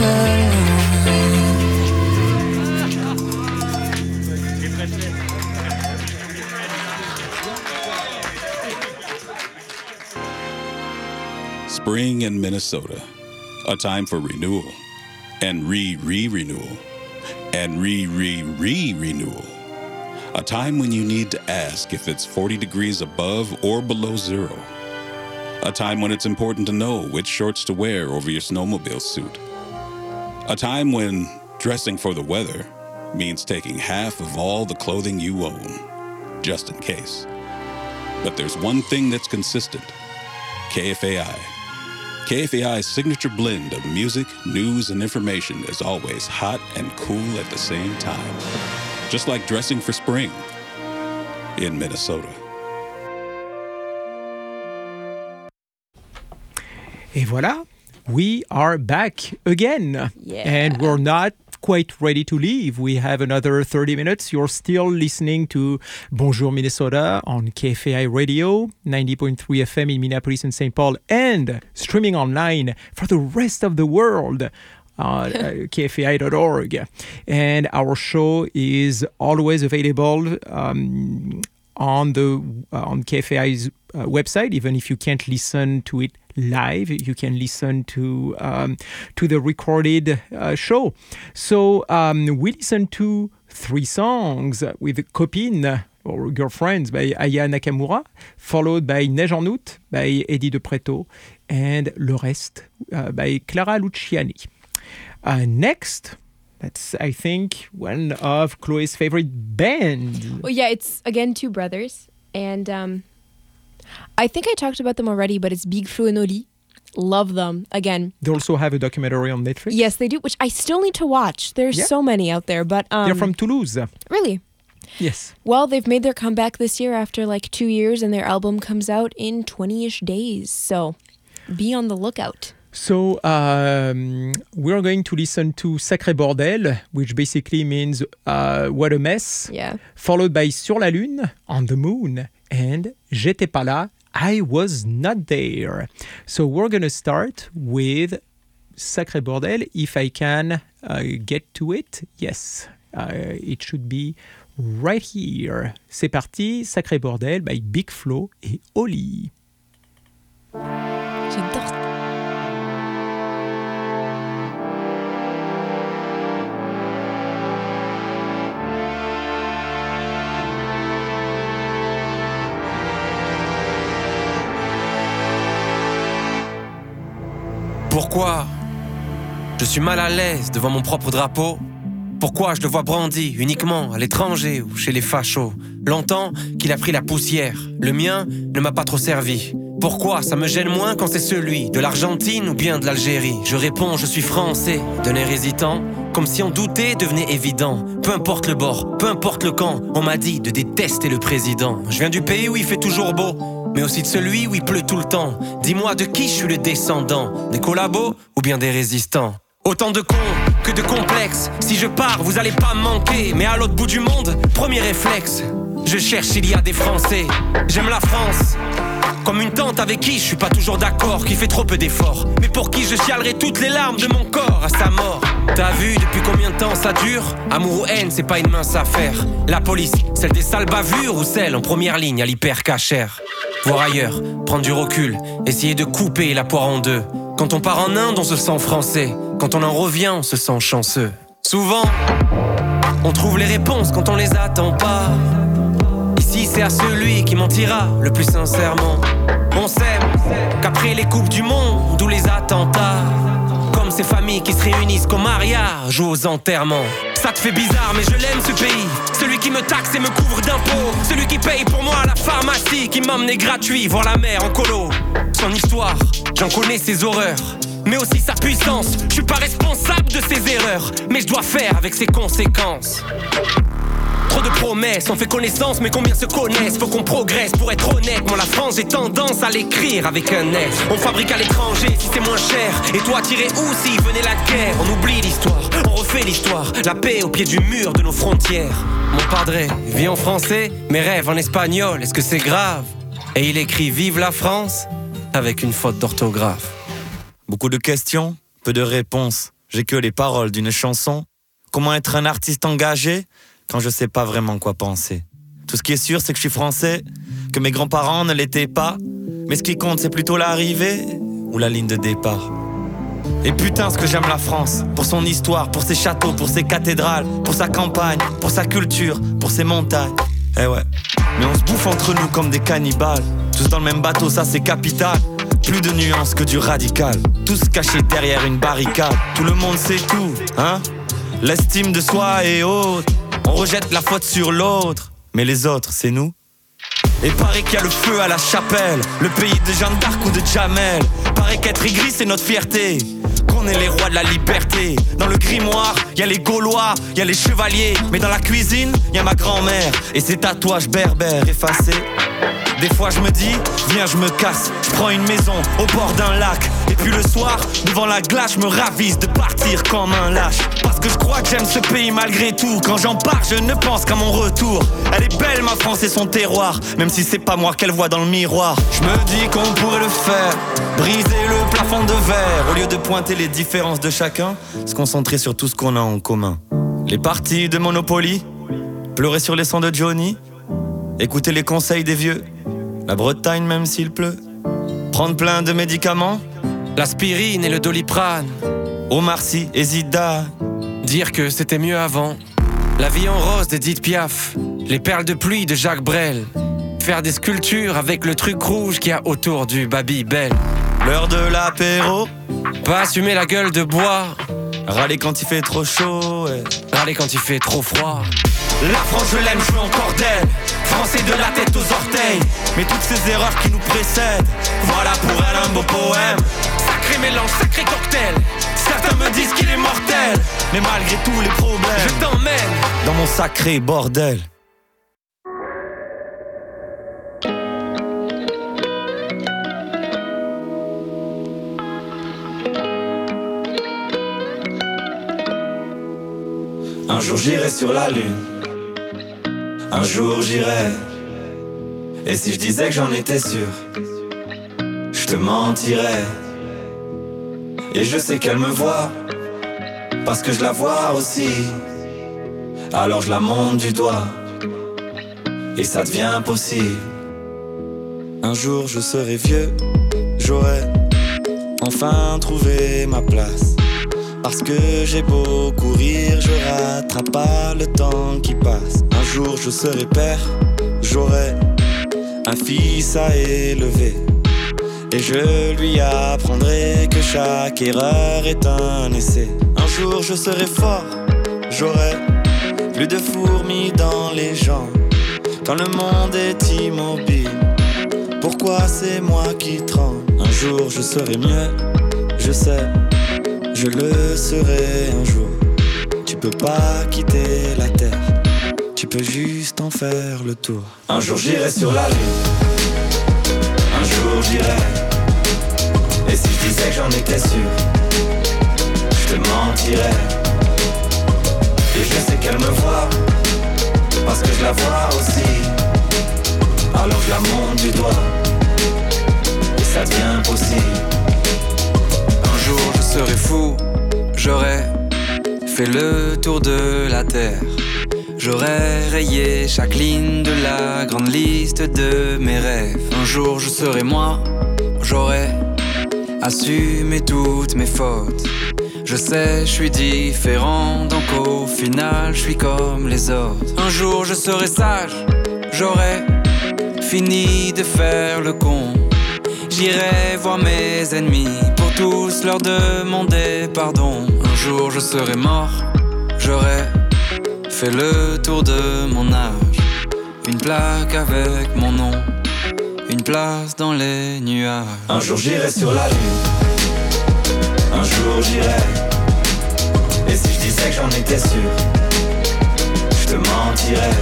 E: Spring in Minnesota, a time for renewal and re-re-renewal and re-re-re-renewal. A time when you need to ask if it's forty degrees above or below zero. A time when it's important to know which shorts to wear over your snowmobile suit. A time when dressing for the weather means taking half of all the clothing you own, just in case. But there's one thing that's consistent: K F A I. K F A I's signature blend of music, news, and information is always hot and cool at the same time. Just like dressing for spring in Minnesota.
B: Et voilà, we are back again.
A: Yeah.
B: And we're not quite ready to leave. We have another thirty minutes. You're still listening to Bonjour Minnesota on K F A I Radio, ninety point three F M in Minneapolis and Saint Paul, and streaming online for the rest of the world. Uh, K F A I dot org. And our show is always available um, on the uh, on K F A I's uh, website. Even if you can't listen to it live, you can listen to um, to the recorded uh, show. So um, we listened to three songs with Copine or Girlfriends by Aya Nakamura, followed by Neige en août by Eddie De Pretto, and Le Reste uh, by Clara Luciani. Uh, next, that's, I think, one of Chloe's favorite bands.
A: Well, yeah, it's, again, two brothers. And um, I think I talked about them already, but it's Big Flo and Oli. Love them. Again.
B: They also have a documentary on Netflix.
A: Yes, they do, which I still need to watch. There's yeah. so many out there. But um,
B: they're from Toulouse.
A: Really?
B: Yes.
A: Well, they've made their comeback this year after like two years, and their album comes out in twenty-ish days. So be on the lookout.
B: So um, we're going to listen to Sacré Bordel, which basically means uh, what a mess,
A: yeah.
B: followed by Sur la Lune, on the moon, and J'étais pas là, I was not there. So we're going to start with Sacré Bordel, if I can uh, get to it. Yes, uh, it should be right here. C'est parti, Sacré Bordel by Big Flo et Oli.
A: J'adore.
P: Pourquoi je suis mal à l'aise devant mon propre drapeau? Pourquoi je le vois brandi uniquement à l'étranger ou chez les fachos? Longtemps qu'il a pris la poussière, le mien ne m'a pas trop servi. Pourquoi ça me gêne moins quand c'est celui de l'Argentine ou bien de l'Algérie? Je réponds, je suis français, d'un air hésitant, comme si en douter devenait évident. Peu importe le bord, peu importe le camp, on m'a dit de détester le président. Je viens du pays où il fait toujours beau, mais aussi de celui où il pleut tout le temps. Dis-moi de qui je suis le descendant, des collabos ou bien des résistants? Autant de cons que de complexes. Si je pars, vous allez pas me manquer. Mais à l'autre bout du monde, premier réflexe, je cherche s'il y a des Français. J'aime la France, comme une tante avec qui je suis pas toujours d'accord, qui fait trop peu d'efforts, mais pour qui je chialerai toutes les larmes de mon corps à sa mort. T'as vu depuis combien de temps ça dure? Amour ou haine, c'est pas une mince affaire. La police, celle des sales bavures ou celle en première ligne à l'hyper cachère? Voir ailleurs, prendre du recul, essayer de couper la poire en deux. Quand on part en Inde, on se sent français. Quand on en revient, on se sent chanceux. Souvent, on trouve les réponses quand on les attend pas. Ici, c'est à celui qui mentira le plus sincèrement. On s'aime qu'après les coupes du monde ou les attentats, comme ces familles qui se réunissent qu'au mariage ou aux enterrements. Ça te fait bizarre mais je l'aime ce pays. Celui qui me taxe et me couvre d'impôts, celui qui paye pour moi à la pharmacie, qui m'emmenait gratuit voir la mer en colo. Son histoire, j'en connais ses horreurs, mais aussi sa puissance. Je suis pas responsable de ses erreurs, mais je dois faire avec ses conséquences. Trop de promesses, on fait connaissance, mais combien se connaissent? Faut qu'on progresse, pour être honnête. Moi la France, j'ai tendance à l'écrire avec un S. On fabrique à l'étranger si c'est moins cher. Et toi tirer où s'il venait la guerre? On oublie l'histoire, on refait l'histoire. La paix au pied du mur de nos frontières. Mon padré vit en français, mes rêves en espagnol, est-ce que c'est grave? Et il écrit vive la France avec une faute d'orthographe.
Q: Beaucoup de questions, peu de réponses. J'ai que les paroles d'une chanson. Comment être un artiste engagé quand je sais pas vraiment quoi penser? Tout ce qui est sûr, c'est que je suis français, que mes grands-parents ne l'étaient pas. Mais ce qui compte, c'est plutôt l'arrivée ou la ligne de départ. Et putain, ce que j'aime la France, pour son histoire, pour ses châteaux, pour ses cathédrales, pour sa campagne, pour sa culture, pour ses montagnes. Eh ouais, mais on se bouffe entre nous comme des cannibales. Tous dans le même bateau, ça c'est capital. Plus de nuances que du radical. Tous cachés derrière une barricade. Tout le monde sait tout, hein? L'estime de soi est haute. On rejette la faute sur l'autre, mais les autres, c'est nous. Et paraît qu'il y a le feu à la chapelle, le pays de Jeanne d'Arc ou de Jamel. Paraît qu'être aigri, c'est notre fierté, qu'on est les rois de la liberté. Dans le grimoire, il y a les Gaulois, il y a les chevaliers. Mais dans la cuisine, il y a ma grand-mère et ses tatouages berbères effacés. Des fois je me dis, viens je me casse. Je prends une maison au bord d'un lac. Et puis le soir, devant la glace, je me ravise de partir comme un lâche. Parce que je crois que j'aime ce pays malgré tout. Quand j'en pars, je ne pense qu'à mon retour. Elle est belle ma France et son terroir, même si c'est pas moi qu'elle voit dans le miroir. Je me dis qu'on pourrait le faire, briser le plafond de verre. Au lieu de pointer les différences de chacun, se concentrer sur tout ce qu'on a en commun. Les parties de Monopoly, pleurer sur les sons de Johnny, écouter les conseils des vieux, la Bretagne même s'il pleut, prendre plein de médicaments,
P: l'aspirine et le Doliprane,
Q: Omar Sy et Zidane,
P: dire que c'était mieux avant, la vie en rose d'Edith Piaf, les perles de pluie de Jacques Brel, faire des sculptures avec le truc rouge qu'il y a autour du Babybel.
Q: L'heure de l'apéro,
P: pas assumer la gueule de bois,
Q: râler quand il fait trop chaud, ouais.
P: Râler quand il fait trop froid.
Q: La France je l'aime, je veux encore d'elle, français de la tête aux orteils. Mais toutes ces erreurs qui nous précèdent, voilà pour elle un beau poème.
P: Sacré mélange, sacré cocktail,
Q: certains me disent qu'il est mortel. Mais malgré tous les problèmes,
P: je t'emmène
Q: dans mon sacré bordel.
D: Un jour j'irai sur la lune, un jour j'irai. Et si je disais que j'en étais sûr, je te mentirais. Et je sais qu'elle me voit, parce que je la vois aussi. Alors je la monte du doigt, et ça devient possible.
F: Un jour je serai vieux, j'aurai enfin trouvé ma place. Parce que j'ai beau courir, je rattrape pas le temps qui passe. Un jour je serai père, j'aurai un fils à élever. Et je lui apprendrai que chaque erreur est un essai. Un jour je serai fort, j'aurai plus de fourmis dans les jambes. Quand le monde est immobile, pourquoi c'est moi qui tremble? Un jour je serai mieux, je sais, je le serai un jour. Tu peux pas quitter la terre, tu peux juste en faire le tour.
D: Un jour j'irai sur la lune, un jour j'irai. Et si je disais que j'en étais sûr, je te mentirais. Et je sais qu'elle me voit, parce que je la vois aussi. Alors je la monte du doigt, et ça devient possible.
R: Un jour je serai fou, j'aurai fait le tour de la terre. J'aurais rayé chaque ligne de la grande liste de mes rêves. Un jour je serai moi, j'aurai assumé toutes mes fautes. Je sais, je suis différent, donc au final, je suis comme les autres. Un jour je serai sage, j'aurai fini de faire le con. J'irai voir mes ennemis pour tous leur demander pardon. Un jour je serai mort, j'aurai fait le tour de mon âge. Une plaque avec mon nom, une place dans les nuages.
D: Un jour j'irai sur la lune, un jour j'irai. Et si je disais que j'en étais sûr, je te mentirais.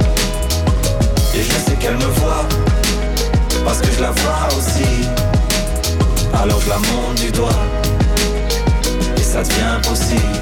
D: Et je sais qu'elle me voit, parce que je la vois aussi. Alors je la monte du doigt, et ça devient possible.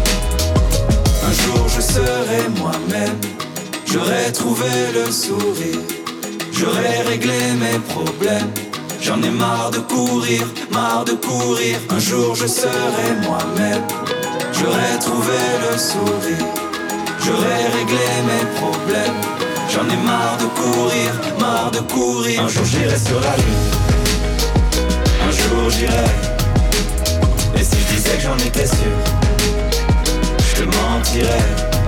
D: Un jour je serai moi-même, j'aurai trouvé le sourire. J'aurai réglé mes problèmes, j'en ai marre de courir, marre de courir. Un jour je serai moi-même, j'aurai trouvé le sourire. J'aurai réglé mes problèmes, j'en ai marre de courir, marre de courir. Un jour j'irai sur la lune, un jour j'irai. Et si je disais que j'en étais sûr, je te mentirais.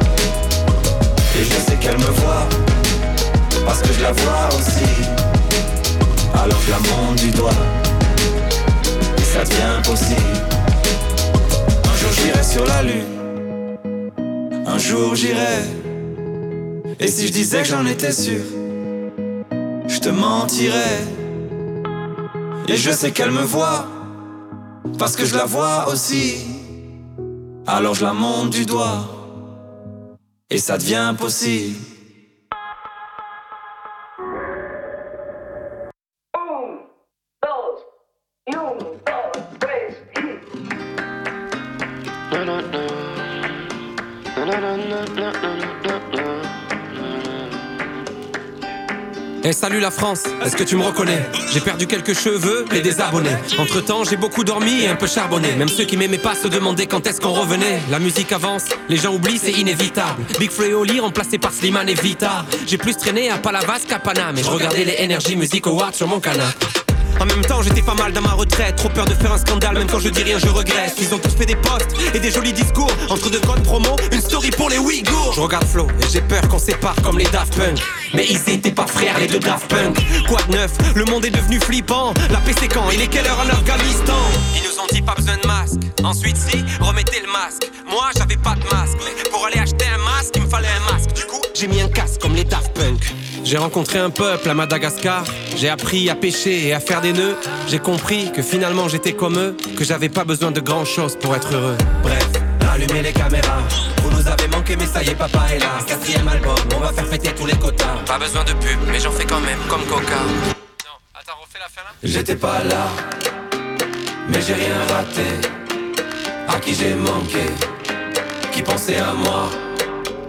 D: Et je sais qu'elle me voit, parce que je la vois aussi. Alors je la monte du doigt, et ça devient possible. Un jour j'irai sur la lune, un jour j'irai. Et si je disais que j'en étais sûr, je te mentirais. Et je sais qu'elle me voit, parce que je la vois aussi. Alors je la monte du doigt, et ça devient possible.
P: Hey, salut la France, est-ce que tu me reconnais? J'ai perdu quelques cheveux et des abonnés. Entre temps j'ai beaucoup dormi et un peu charbonné. Même ceux qui m'aimaient pas se demandaient quand est-ce qu'on revenait. La musique avance, les gens oublient, c'est inévitable. Big Flo et Oli remplacés par Slimane et Vita. J'ai plus traîné à Palavas qu'à Paname. Et je regardais les Energy Music Awards sur mon canapé. En même temps j'étais pas mal dans ma retraite. Trop peur de faire un scandale, même quand je dis rien je regrette. Ils ont tous fait des posts et des jolis discours. Entre deux codes promo, une story pour les Ouïghours. Je regarde Flo et j'ai peur qu'on sépare comme les Daft Punk. Mais ils étaient pas frères les deux Daft Punk. Quoi de neuf, le monde est devenu flippant. La paix c'est quand, il est quelle heure en Afghanistan? Ils nous ont dit pas besoin de masque. Ensuite si, remettez le masque. Moi j'avais pas de masque. Pour aller acheter un masque, il me fallait un masque. Du coup j'ai mis un casque comme les Daft Punk. J'ai rencontré un peuple à Madagascar. J'ai appris à pêcher et à faire des nœuds. J'ai compris que finalement j'étais comme eux, que j'avais pas besoin de grand chose pour être heureux. Bref, allumez les caméras. Vous nous avez manqué mais ça y est papa est là. Quatrième album, on va faire fêter tous les quotas. Pas besoin de pub mais j'en fais quand même comme Coca. Non, attends, refais la fin là.
D: J'étais pas là, mais j'ai rien raté. À qui j'ai manqué, qui pensait à moi,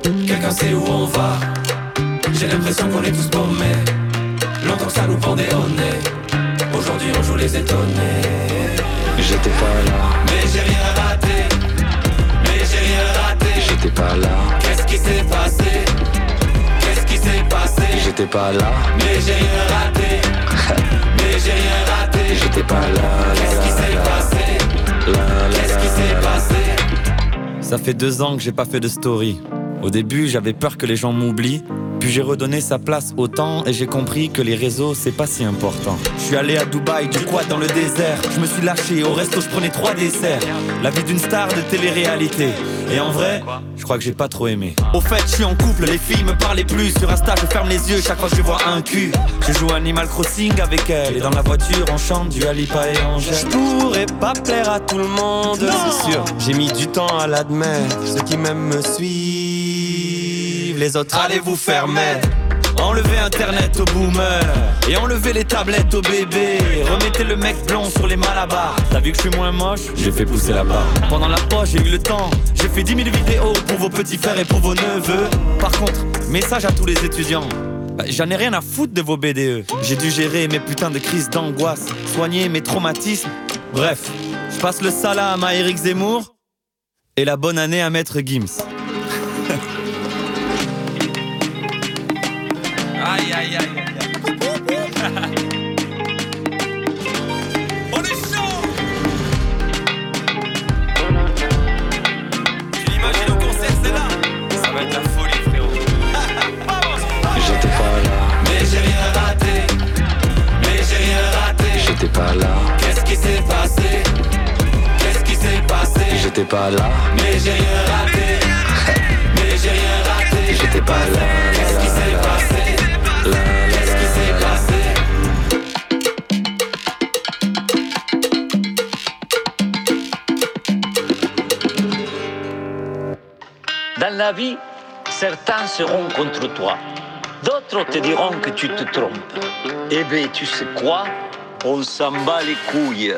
D: Quelqu'un sait où on va? J'ai l'impression qu'on est tous paumés. Longtemps que ça nous pendait au nez. Aujourd'hui on joue les étonnés.
R: J'étais pas là,
D: mais j'ai rien raté. Mais j'ai rien raté.
R: J'étais pas là.
D: Qu'est-ce qui s'est passé? Qu'est-ce qui s'est passé?
R: J'étais pas là,
D: mais j'ai rien raté. Mais j'ai rien raté.
R: J'étais pas là.
D: Qu'est-ce qui s'est passé? Qu'est-ce qui s'est passé?
Q: Ça fait deux ans que j'ai pas fait de story. Au début, j'avais peur que les gens m'oublient. Puis j'ai redonné sa place au temps et j'ai compris que les réseaux c'est pas si important. Je suis allé à Dubaï, du quad dans le désert. Je me suis lâché, au resto je prenais trois desserts. La vie d'une star de télé-réalité. Et en vrai, je crois que j'ai pas trop aimé. Au fait, je suis en couple, les filles me parlaient plus. Sur Insta, je ferme les yeux chaque fois que je vois un cul. Je joue Animal Crossing avec elle. Et dans la voiture, on chante du Alipa et Angèle.
S: Je pourrais pas plaire à tout le monde,
Q: non.
S: C'est sûr. J'ai mis du temps à l'admettre. Ceux qui m'aiment me suivent, les autres allez vous faire mettre.
Q: Enlevez internet aux boomers et enlevez les tablettes aux bébés. Remettez le mec blond sur les malabars. T'as vu que je suis moins moche? J'ai fait pousser la barre. Pendant la pause j'ai eu le temps. J'ai fait dix mille vidéos pour vos petits frères et pour vos neveux. Par contre, message à tous les étudiants, bah, j'en ai rien à foutre de vos B D E. J'ai dû gérer mes putains de crises d'angoisse, soigner mes traumatismes. Bref, je passe le salam à Éric Zemmour et la bonne année à Maître Gims. Aïe aïe aïe aïe. On est chaud. Tu l'imagines au concert, c'est là. Ça va être la folie, frérot.
R: J'étais pas là,
D: mais j'ai rien raté. Mais j'ai rien raté.
R: J'étais pas là.
D: Qu'est-ce qui s'est passé? Qu'est-ce qui s'est passé?
R: J'étais pas là,
D: mais j'ai rien raté. Mais j'ai rien raté.
R: J'étais pas là.
D: Qu'est-ce qui s'est passé? Qu'est-ce qui s'est passé?
T: Dans la vie, certains seront contre toi. D'autres te diront que tu te trompes. Eh bien, tu sais quoi? On s'en bat les couilles.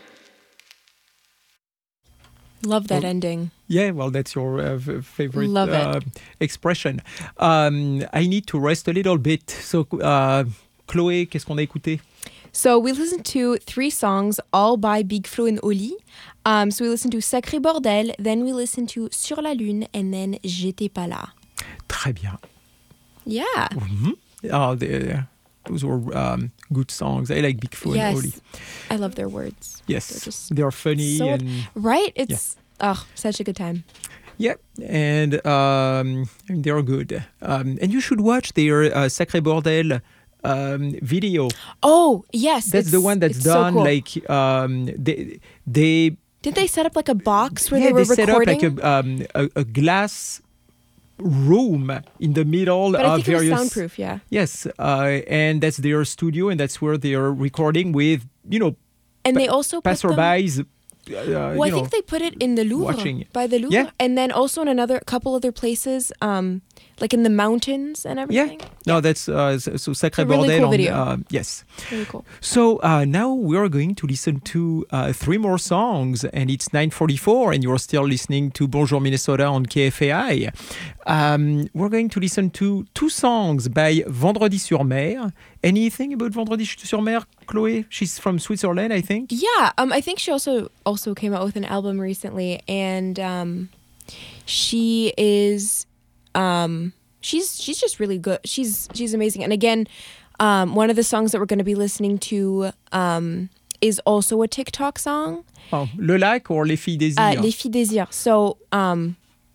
A: Love that
B: well,
A: ending.
B: Yeah, well, that's your uh, f- favorite
A: Love
B: uh,
A: it.
B: expression. Um, I need to rest a little bit. So, uh, Chloé, qu'est-ce qu'on a écouté?
A: So we listened to three songs, all by Big Flo and Oli. Um, so we listened to Sacré Bordel, then we listened to Sur la Lune, and then J'étais pas là.
B: Très bien.
A: Yeah.
B: Mm-hmm. Oh, the, those were um, good songs. I like Big Flo
A: yes.
B: and Oli.
A: I love their words.
B: Yes,
A: they're, just
B: they're funny.
A: so,
B: and
A: right? It's yeah. oh, such a good time.
B: Yeah, and um, they're good. Um, and you should watch their uh, Sacré Bordel um, video.
A: Oh, yes.
B: That's the one that's done
A: so cool.
B: like um, they they.
A: Did they set up like a box where
B: yeah,
A: they were
B: they
A: recording?
B: set up like a um, a, a glass room in the middle
A: but
B: of
A: I think
B: various.
A: it was soundproof, yeah.
B: Yes, uh, and that's their studio, and that's where they are recording with you know.
A: And they also
B: passerbys.
A: Put them,
B: uh,
A: well, I
B: you
A: think
B: know,
A: they put it in the Louvre,
B: watching.
A: by the Louvre,
B: Yeah.
A: and then also in another couple other places, um, like in the mountains and everything.
B: Yeah, no, that's uh, so, so Sacré
A: It's a really
B: Bordel.
A: cool
B: on,
A: video.
B: uh, yes,
A: Really cool.
B: So uh, now we are going to listen to uh, three more songs, and it's nine forty-four, and you're still listening to Bonjour Minnesota on K F A I. Um, we're going to listen to two songs by Vendredi sur Mer. Anything about Vendredi sur Mer, Chloé? She's from Switzerland, I think.
A: Yeah, um, I think she also also came out with an album recently, and um, she is, um, she's she's just really good. She's she's amazing, and again, um, one of the songs that we're going to be listening to um, is also a TikTok song.
B: Oh, Le Lac or Les Filles Désirent?
A: Uh, Les Filles Désirent. So, um,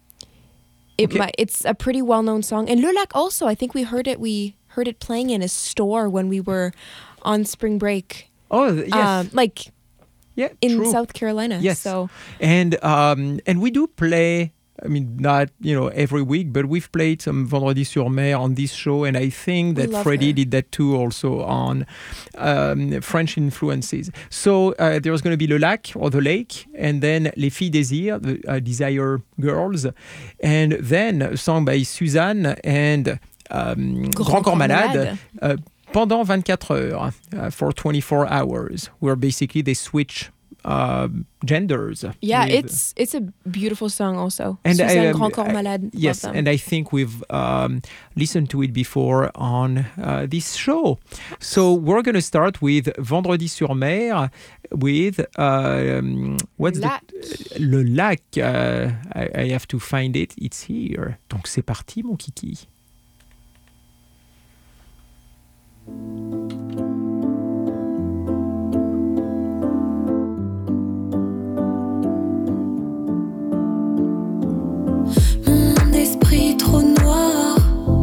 A: it
B: Okay.
A: might, it's a pretty well-known song, and Le Lac also. I think we heard it. We heard it playing in a store when we were on spring break.
B: Oh, th- yes.
A: Um, like
B: yeah,
A: in
B: true.
A: South Carolina.
B: Yes.
A: So
B: And um, and we do play. I mean, not you know every week, but we've played some Vendredi sur Mer on this show, and I think
A: We
B: that
A: love
B: Freddie
A: her.
B: did that too, also on um, French influences. So uh, there's going to be Le Lac or the Lake, and then Les Filles Désirent, the uh, Desire Girls, and then a song by Suzanne and um,
A: Grand
B: Grand Corps Malade.
A: Malade.
B: Uh, pendant twenty-four heures, uh, for twenty-four hours, where basically they switch uh, genders.
A: Yeah,
B: with,
A: it's it's a beautiful song also.
B: And I,
A: Suzanne
B: um,
A: Grand Corps
B: I-
A: Malade.
B: yes,
A: love them.
B: and I think we've um, listened to it before on uh, this show. So we're going to start with Vendredi sur Mer with um, what's
A: Le Lac.
B: the Le Lac. Uh, I, I have to find it. It's here. Donc c'est parti, mon kiki.
O: Mon esprit trop noir,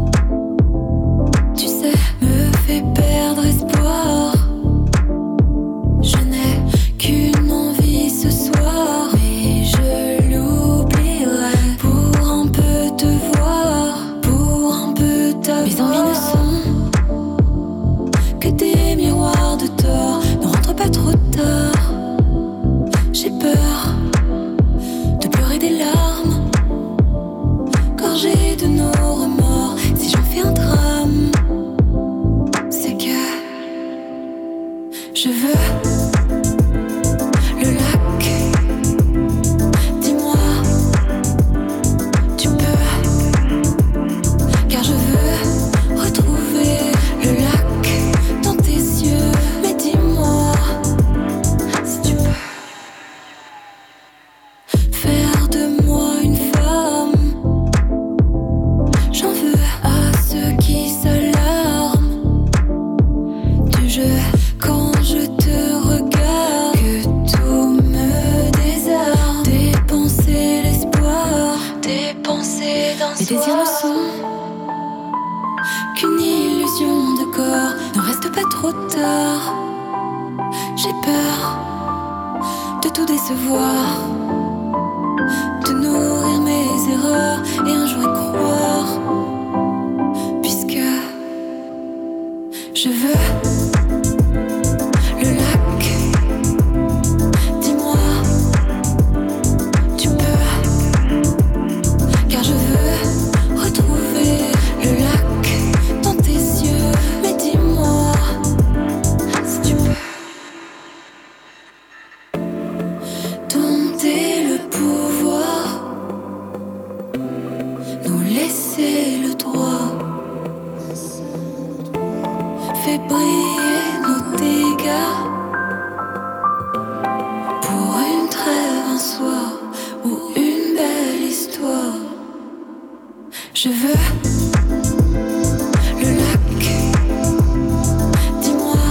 O: tu sais, me fait perdre espoir. Je n'ai qu'une envie ce soir, mais je l'oublierai pour un peu te voir, pour un peu t'avoir. Mes envies ne sont que des miroirs de tort. Ne rentre pas trop tard. J'ai peur de pleurer des larmes, gorgées de nos remords. Si j'en fais un drame, c'est que je veux le lac. Dis-moi, tu peux, car je veux retrouver le lac dans tes yeux. Mais dis-moi si tu peux faire de moi une femme. J'en veux à ceux qui s'alarment du jeu quand je te regarde, que tout me désarme. Dépenser l'espoir, dépenser d'un soir. Mes désirs ne sont qu'une illusion de corps. Ne reste pas trop tard. J'ai peur de tout décevoir, de nourrir mes erreurs et un jour y croire, puisque je veux le lac. Dis-moi, tu peux, car je veux retrouver le lac dans tes yeux. Mais dis-moi si tu peux dompter le pouvoir, nous laisser le droit, fais briller nos dégâts pour une trêve, un soir ou une belle histoire. Je veux le lac. Dis-moi,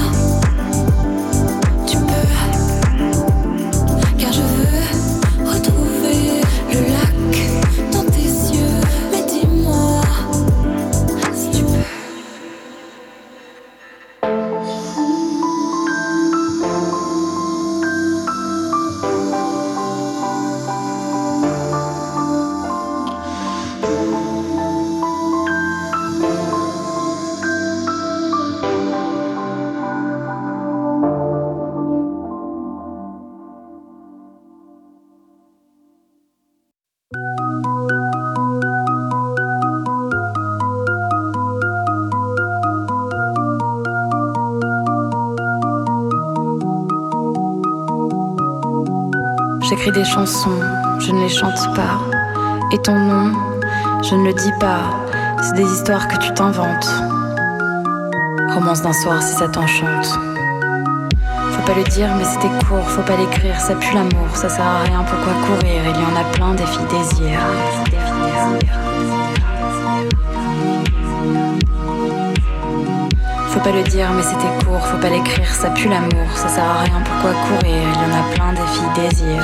O: tu peux, car je veux retrouver le lac dans tes yeux. Mais dis-moi si tu peux.
M: J'écris des chansons, je ne les chante pas. Et ton nom, je ne le dis pas. C'est des histoires que tu t'inventes. Romance d'un soir si ça t'enchante. Faut pas le dire mais c'était court, faut pas l'écrire, ça pue l'amour, ça sert à rien, pourquoi courir? Il y en a plein des filles désir. Faut pas le dire mais c'était court, faut pas l'écrire, ça pue l'amour, ça sert à rien, pourquoi courir? Il y en a plein des filles désir.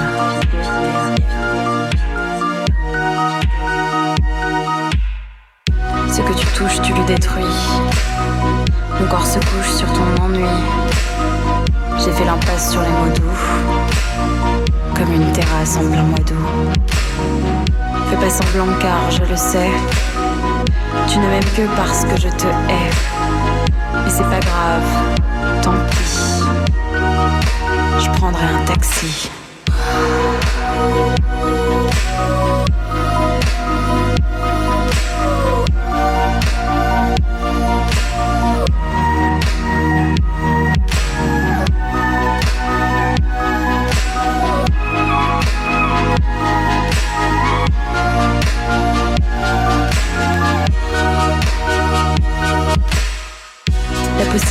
M: Ce que tu touches, tu le détruis. Mon corps se couche sur ton ennui. J'ai fait l'impasse sur les mots doux, comme une terrasse en plein mois d'août. Fais pas semblant car je le sais, tu ne m'aimes que parce que je te hais. Mais c'est pas grave, tant pis, je prendrai un taxi.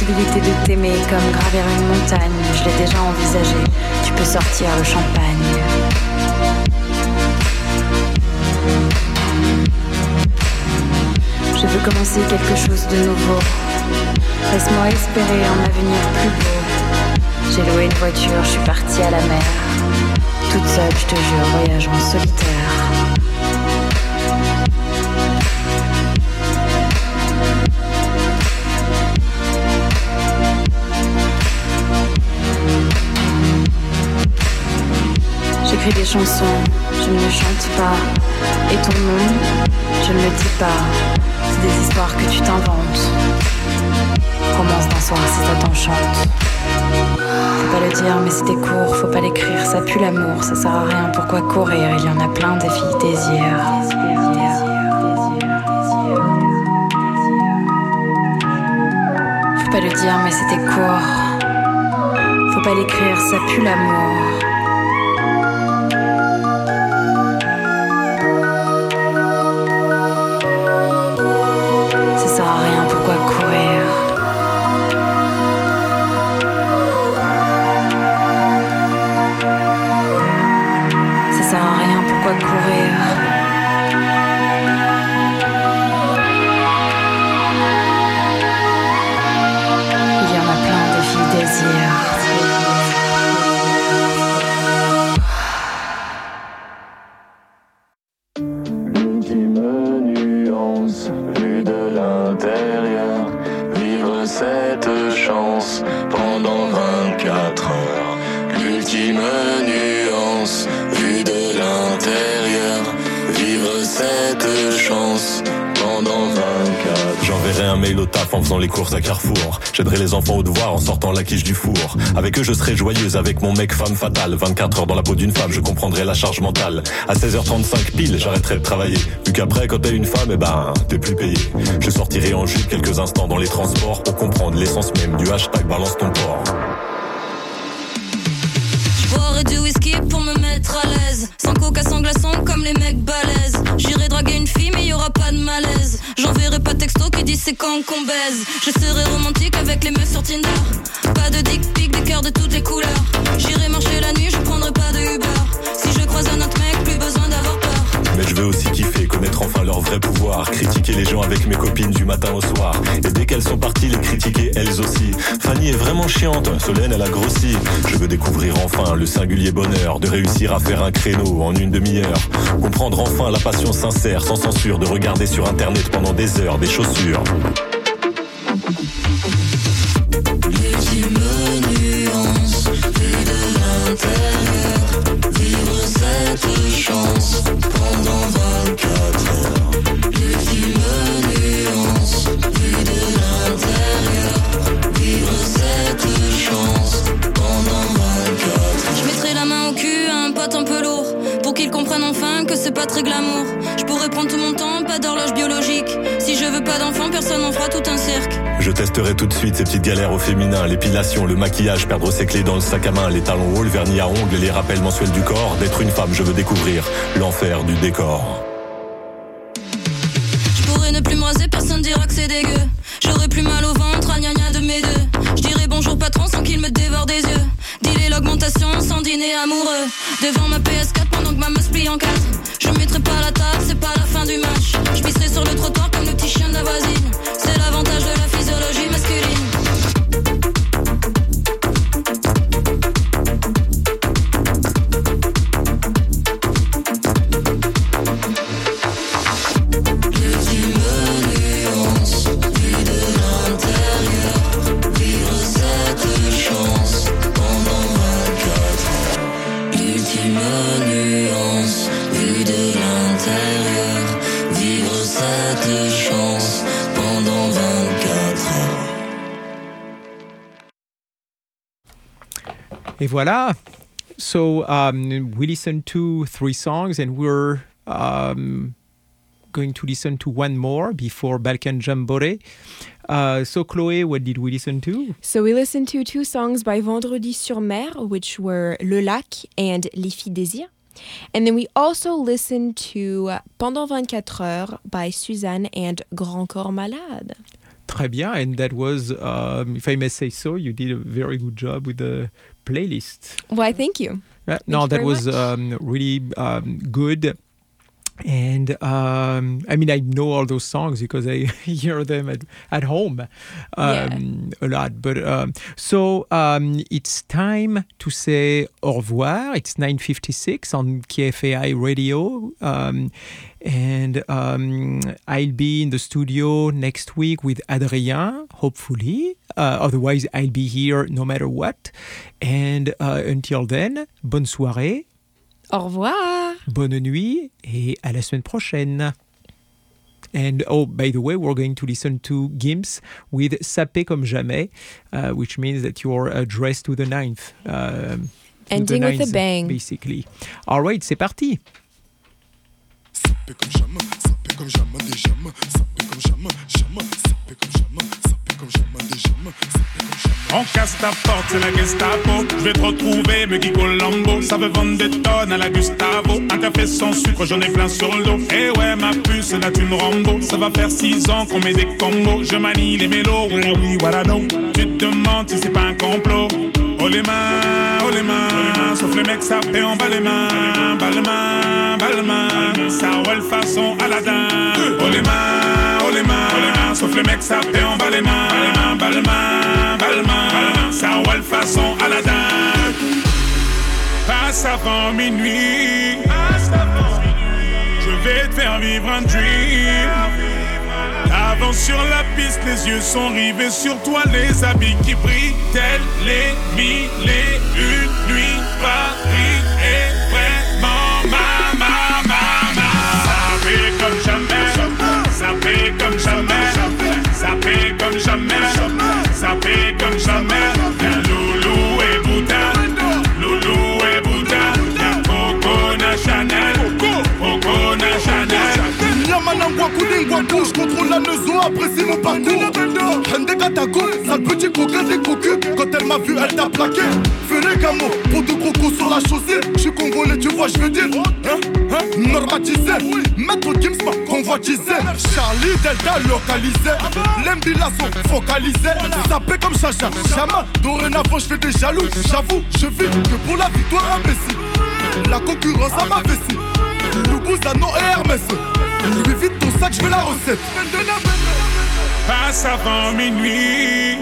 U: possibilité de t'aimer comme gravir une montagne, je l'ai déjà envisagé. Tu peux sortir le champagne. Je veux commencer quelque chose de nouveau. Laisse-moi espérer un avenir plus beau. J'ai loué une voiture, je suis partie à la mer. Toute seule, je te jure, voyage en solitaire. J'écris des chansons, je ne les chante pas. Et ton nom, je ne le dis pas. C'est des histoires que tu t'inventes. Romance d'un soir si ça t'enchante. Faut pas le dire mais c'était court, faut pas l'écrire, ça pue l'amour, ça sert à rien, pourquoi courir, il y en a plein des filles désirent. Faut pas le dire mais c'était court, faut pas l'écrire, ça pue l'amour. Ça sert à rien, pourquoi courir. Ça sert à rien, pourquoi courir. Il y en a plein de filles désirent.
V: En faisant les courses à Carrefour, j'aiderai les enfants au devoir en sortant la quiche du four. Avec eux je serai joyeuse, avec mon mec femme fatale. vingt-quatre heures dans la peau d'une femme, je comprendrai la charge mentale. À seize heures trente-cinq pile, j'arrêterai de travailler. Vu qu'après quand t'es une femme, eh ben t'es plus payé. Je sortirai en jupe quelques instants dans les transports pour comprendre l'essence même du hashtag balance ton porc.
M: J'boirai du whisky pour me mettre à l'aise. Sans coca, sans glaçon comme les mecs balèzes. J'irai draguer une fille mais y'aura pas de malaise. J'enverrai pas texto qui dit c'est quand qu'on baise. Je serai romantique avec les meufs sur Tinder. Pas de dick pic, des cœurs de toutes les couleurs. J'irai marcher la nuit, je prendrai pas de Uber. Si je croise un autre mec, plus besoin d'avoir peur.
V: Mais je veux aussi kiffer, connaître enfin leur vrai pouvoir. Critiquer les gens avec mes copines du matin au soir. Et dès qu'elles sont parties, les critiquer elles aussi. Fanny est vraiment chiante, Solène elle a grossi. Je veux découvrir enfin le singulier bonheur de réussir à faire un créneau en une demi-heure. Comprendre enfin la passion sincère, sans censure, de regarder sur internet pendant des heures des chaussures.
C: L'ultime nuance, vue de l'intérieur, vivre cette chance pendant vingt-quatre heures. L'ultime nuance, vue de l'intérieur, vivre cette chance pendant vingt-quatre heures.
M: Je mettrai la main au cul à un pote un peu lourd pour qu'il comprenne enfin que c'est pas très glamour. Je pourrais prendre tout mon temps, pas d'horloge biologique. Si je veux pas d'enfant, personne n'en fera tout un cirque.
V: Je testerai tout de suite ces petites galères au féminin. L'épilation, le maquillage, perdre ses clés dans le sac à main. Les talons hauts, le vernis à ongles, les rappels mensuels du corps. D'être une femme, je veux découvrir l'enfer du décor.
M: Je pourrais ne plus me raser, personne dira que c'est dégueu. J'aurais plus mal au ventre, à gna gna de mes deux. Je dirais bonjour patron sans qu'il me dévore des yeux. Dealer l'augmentation sans dîner amoureux. Devant ma P S quatre pendant que ma meuf plie en quatre. Je mettrai pas la table, c'est pas la fin du match. Je pisserai sur le trottoir comme le petit chien de la voisine. C'est l'avantage de la physiologie masculine.
B: Et voilà. So um, we listened to three songs, and we're um, going to listen to one more before Balkan Jamboree. Uh, so Chloé, what did we listen to?
A: So we listened to two songs by Vendredi sur Mer, which were Le Lac and Les Filles Désirent. And then we also listened to Pendant vingt-quatre heures by Suzanne and Grand Corps Malade.
B: Très bien, and that was, um, if I may say so, you did a very good job with the playlist.
A: Why, thank you.
B: Yeah,
A: Thank
B: no,
A: you
B: that
A: very
B: was
A: much.
B: um, really um, good. And um, I mean, I know all those songs because I hear them at, at home um, a lot. But um, so um, it's time to say au revoir. It's nine fifty-six on K F A I Radio. Um, and um, I'll be in the studio next week with Adrien, hopefully. Uh, otherwise, I'll be here no matter what. And uh, until then, bonne soirée.
A: Au revoir.
B: Bonne nuit et à la semaine prochaine. And oh, by the way, we're going to listen to Gims with Sapé comme jamais, uh, which means that you're uh, dressed to the ninth. Uh,
A: Ending
B: the
A: with a
B: ninth,
A: bang.
B: Basically. All right, c'est parti.
J: Sapé comme jamais, sapé comme jamais des jamais, sapé comme jamais, jamais, sapé comme jamais, sapé comme jamais des jamais, sapé comme jamais.
G: On casse ta porte, c'est la Gestapo. Je vais te retrouver, me Guy Colombo. Ça veut vendre des tonnes à la Gustavo. Un café sans sucre, j'en ai plein sur le dos. Eh ouais, ma puce, là tu me Rambo. Ça va faire six ans qu'on met des combos. Je manie les mélos, voilà oui, voilà non. Tu te demandes si c'est pas un complot. Oh les mains, oh les mains. Sauf les mecs, ça fait en bas les mains. Bas les mains, bas les mains. Ça roule façon Aladdin. Oh les mains, oh les mains. Sauf les mecs, ça fait en bas les mains. Bas les mains, bas les mains. Ça roule façon Aladdin. Passe avant minuit. Je vais te faire vivre un dream. Avance sur la piste, les yeux sont rivés sur toi. Les habits qui brillent, tels les mille et une nuits. Paris est vraiment ma, ma, ma, ma. Ça fait comme jamais, ça fait comme jamais, ça fait comme jamais, ça fait comme jamais. Y'a Loulou et Bouddha, Loulou et Bouddha. Y'a Coco na Chanel, Coco na Chanel.
J: Yamanangwa Koudingwa Kou, je contrôle la neuzo, apprécie mon parcours. Hende Katako, sale petit coquin des cocus. Quand elle m'a vu, elle t'a plaqué. Fais les camos, pour deux crocos sur la chaussée. Je suis congolais, tu vois, je veux dire. Hein, hein, normatisé. Maître Gims m'a convoitisé. Charlie Delta localisé. L'embilasso focalisé. Sapé comme Chacha, Chama. Dorénavant, je fais des jaloux. J'avoue, je vis que pour la victoire imbécile. La concurrence à ma vessie. Loubouzanon et Hermès. Lui vite ton sac, je veux la recette.
G: Passe avant minuit.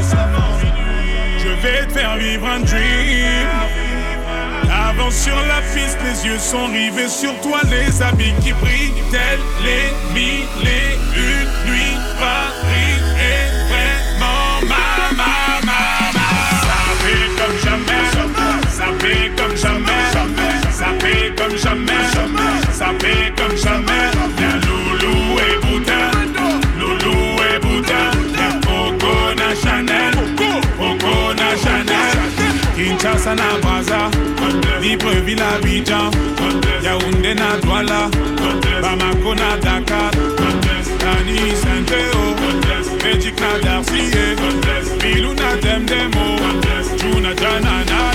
G: Je vais te faire vivre un dream. Avance sur la piste, les yeux sont rivés sur toi. Les habits qui brillent, tels les mille et une nuits. Paris est vraiment ma, ma, ma, ma. Ça fait comme jamais, ça fait comme jamais, ça fait comme jamais, ça fait comme jamais. Y'a Loulou et Bouddha, Loulou et Bouddha. Y'a Coco na Chanel, Coco na Chanel. Kinshasa na Brazza, Libreville à Abidjan, Yaoundé na Douala, Bamako na Dakar, Tani Saint-Théo, Magic na Darcy, Bilou na Demdemo, Juna Janana.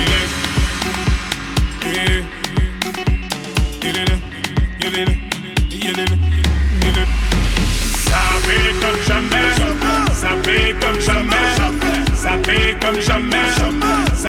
G: Ça fait comme jamais, ça fait comme jamais, ça fait comme jamais.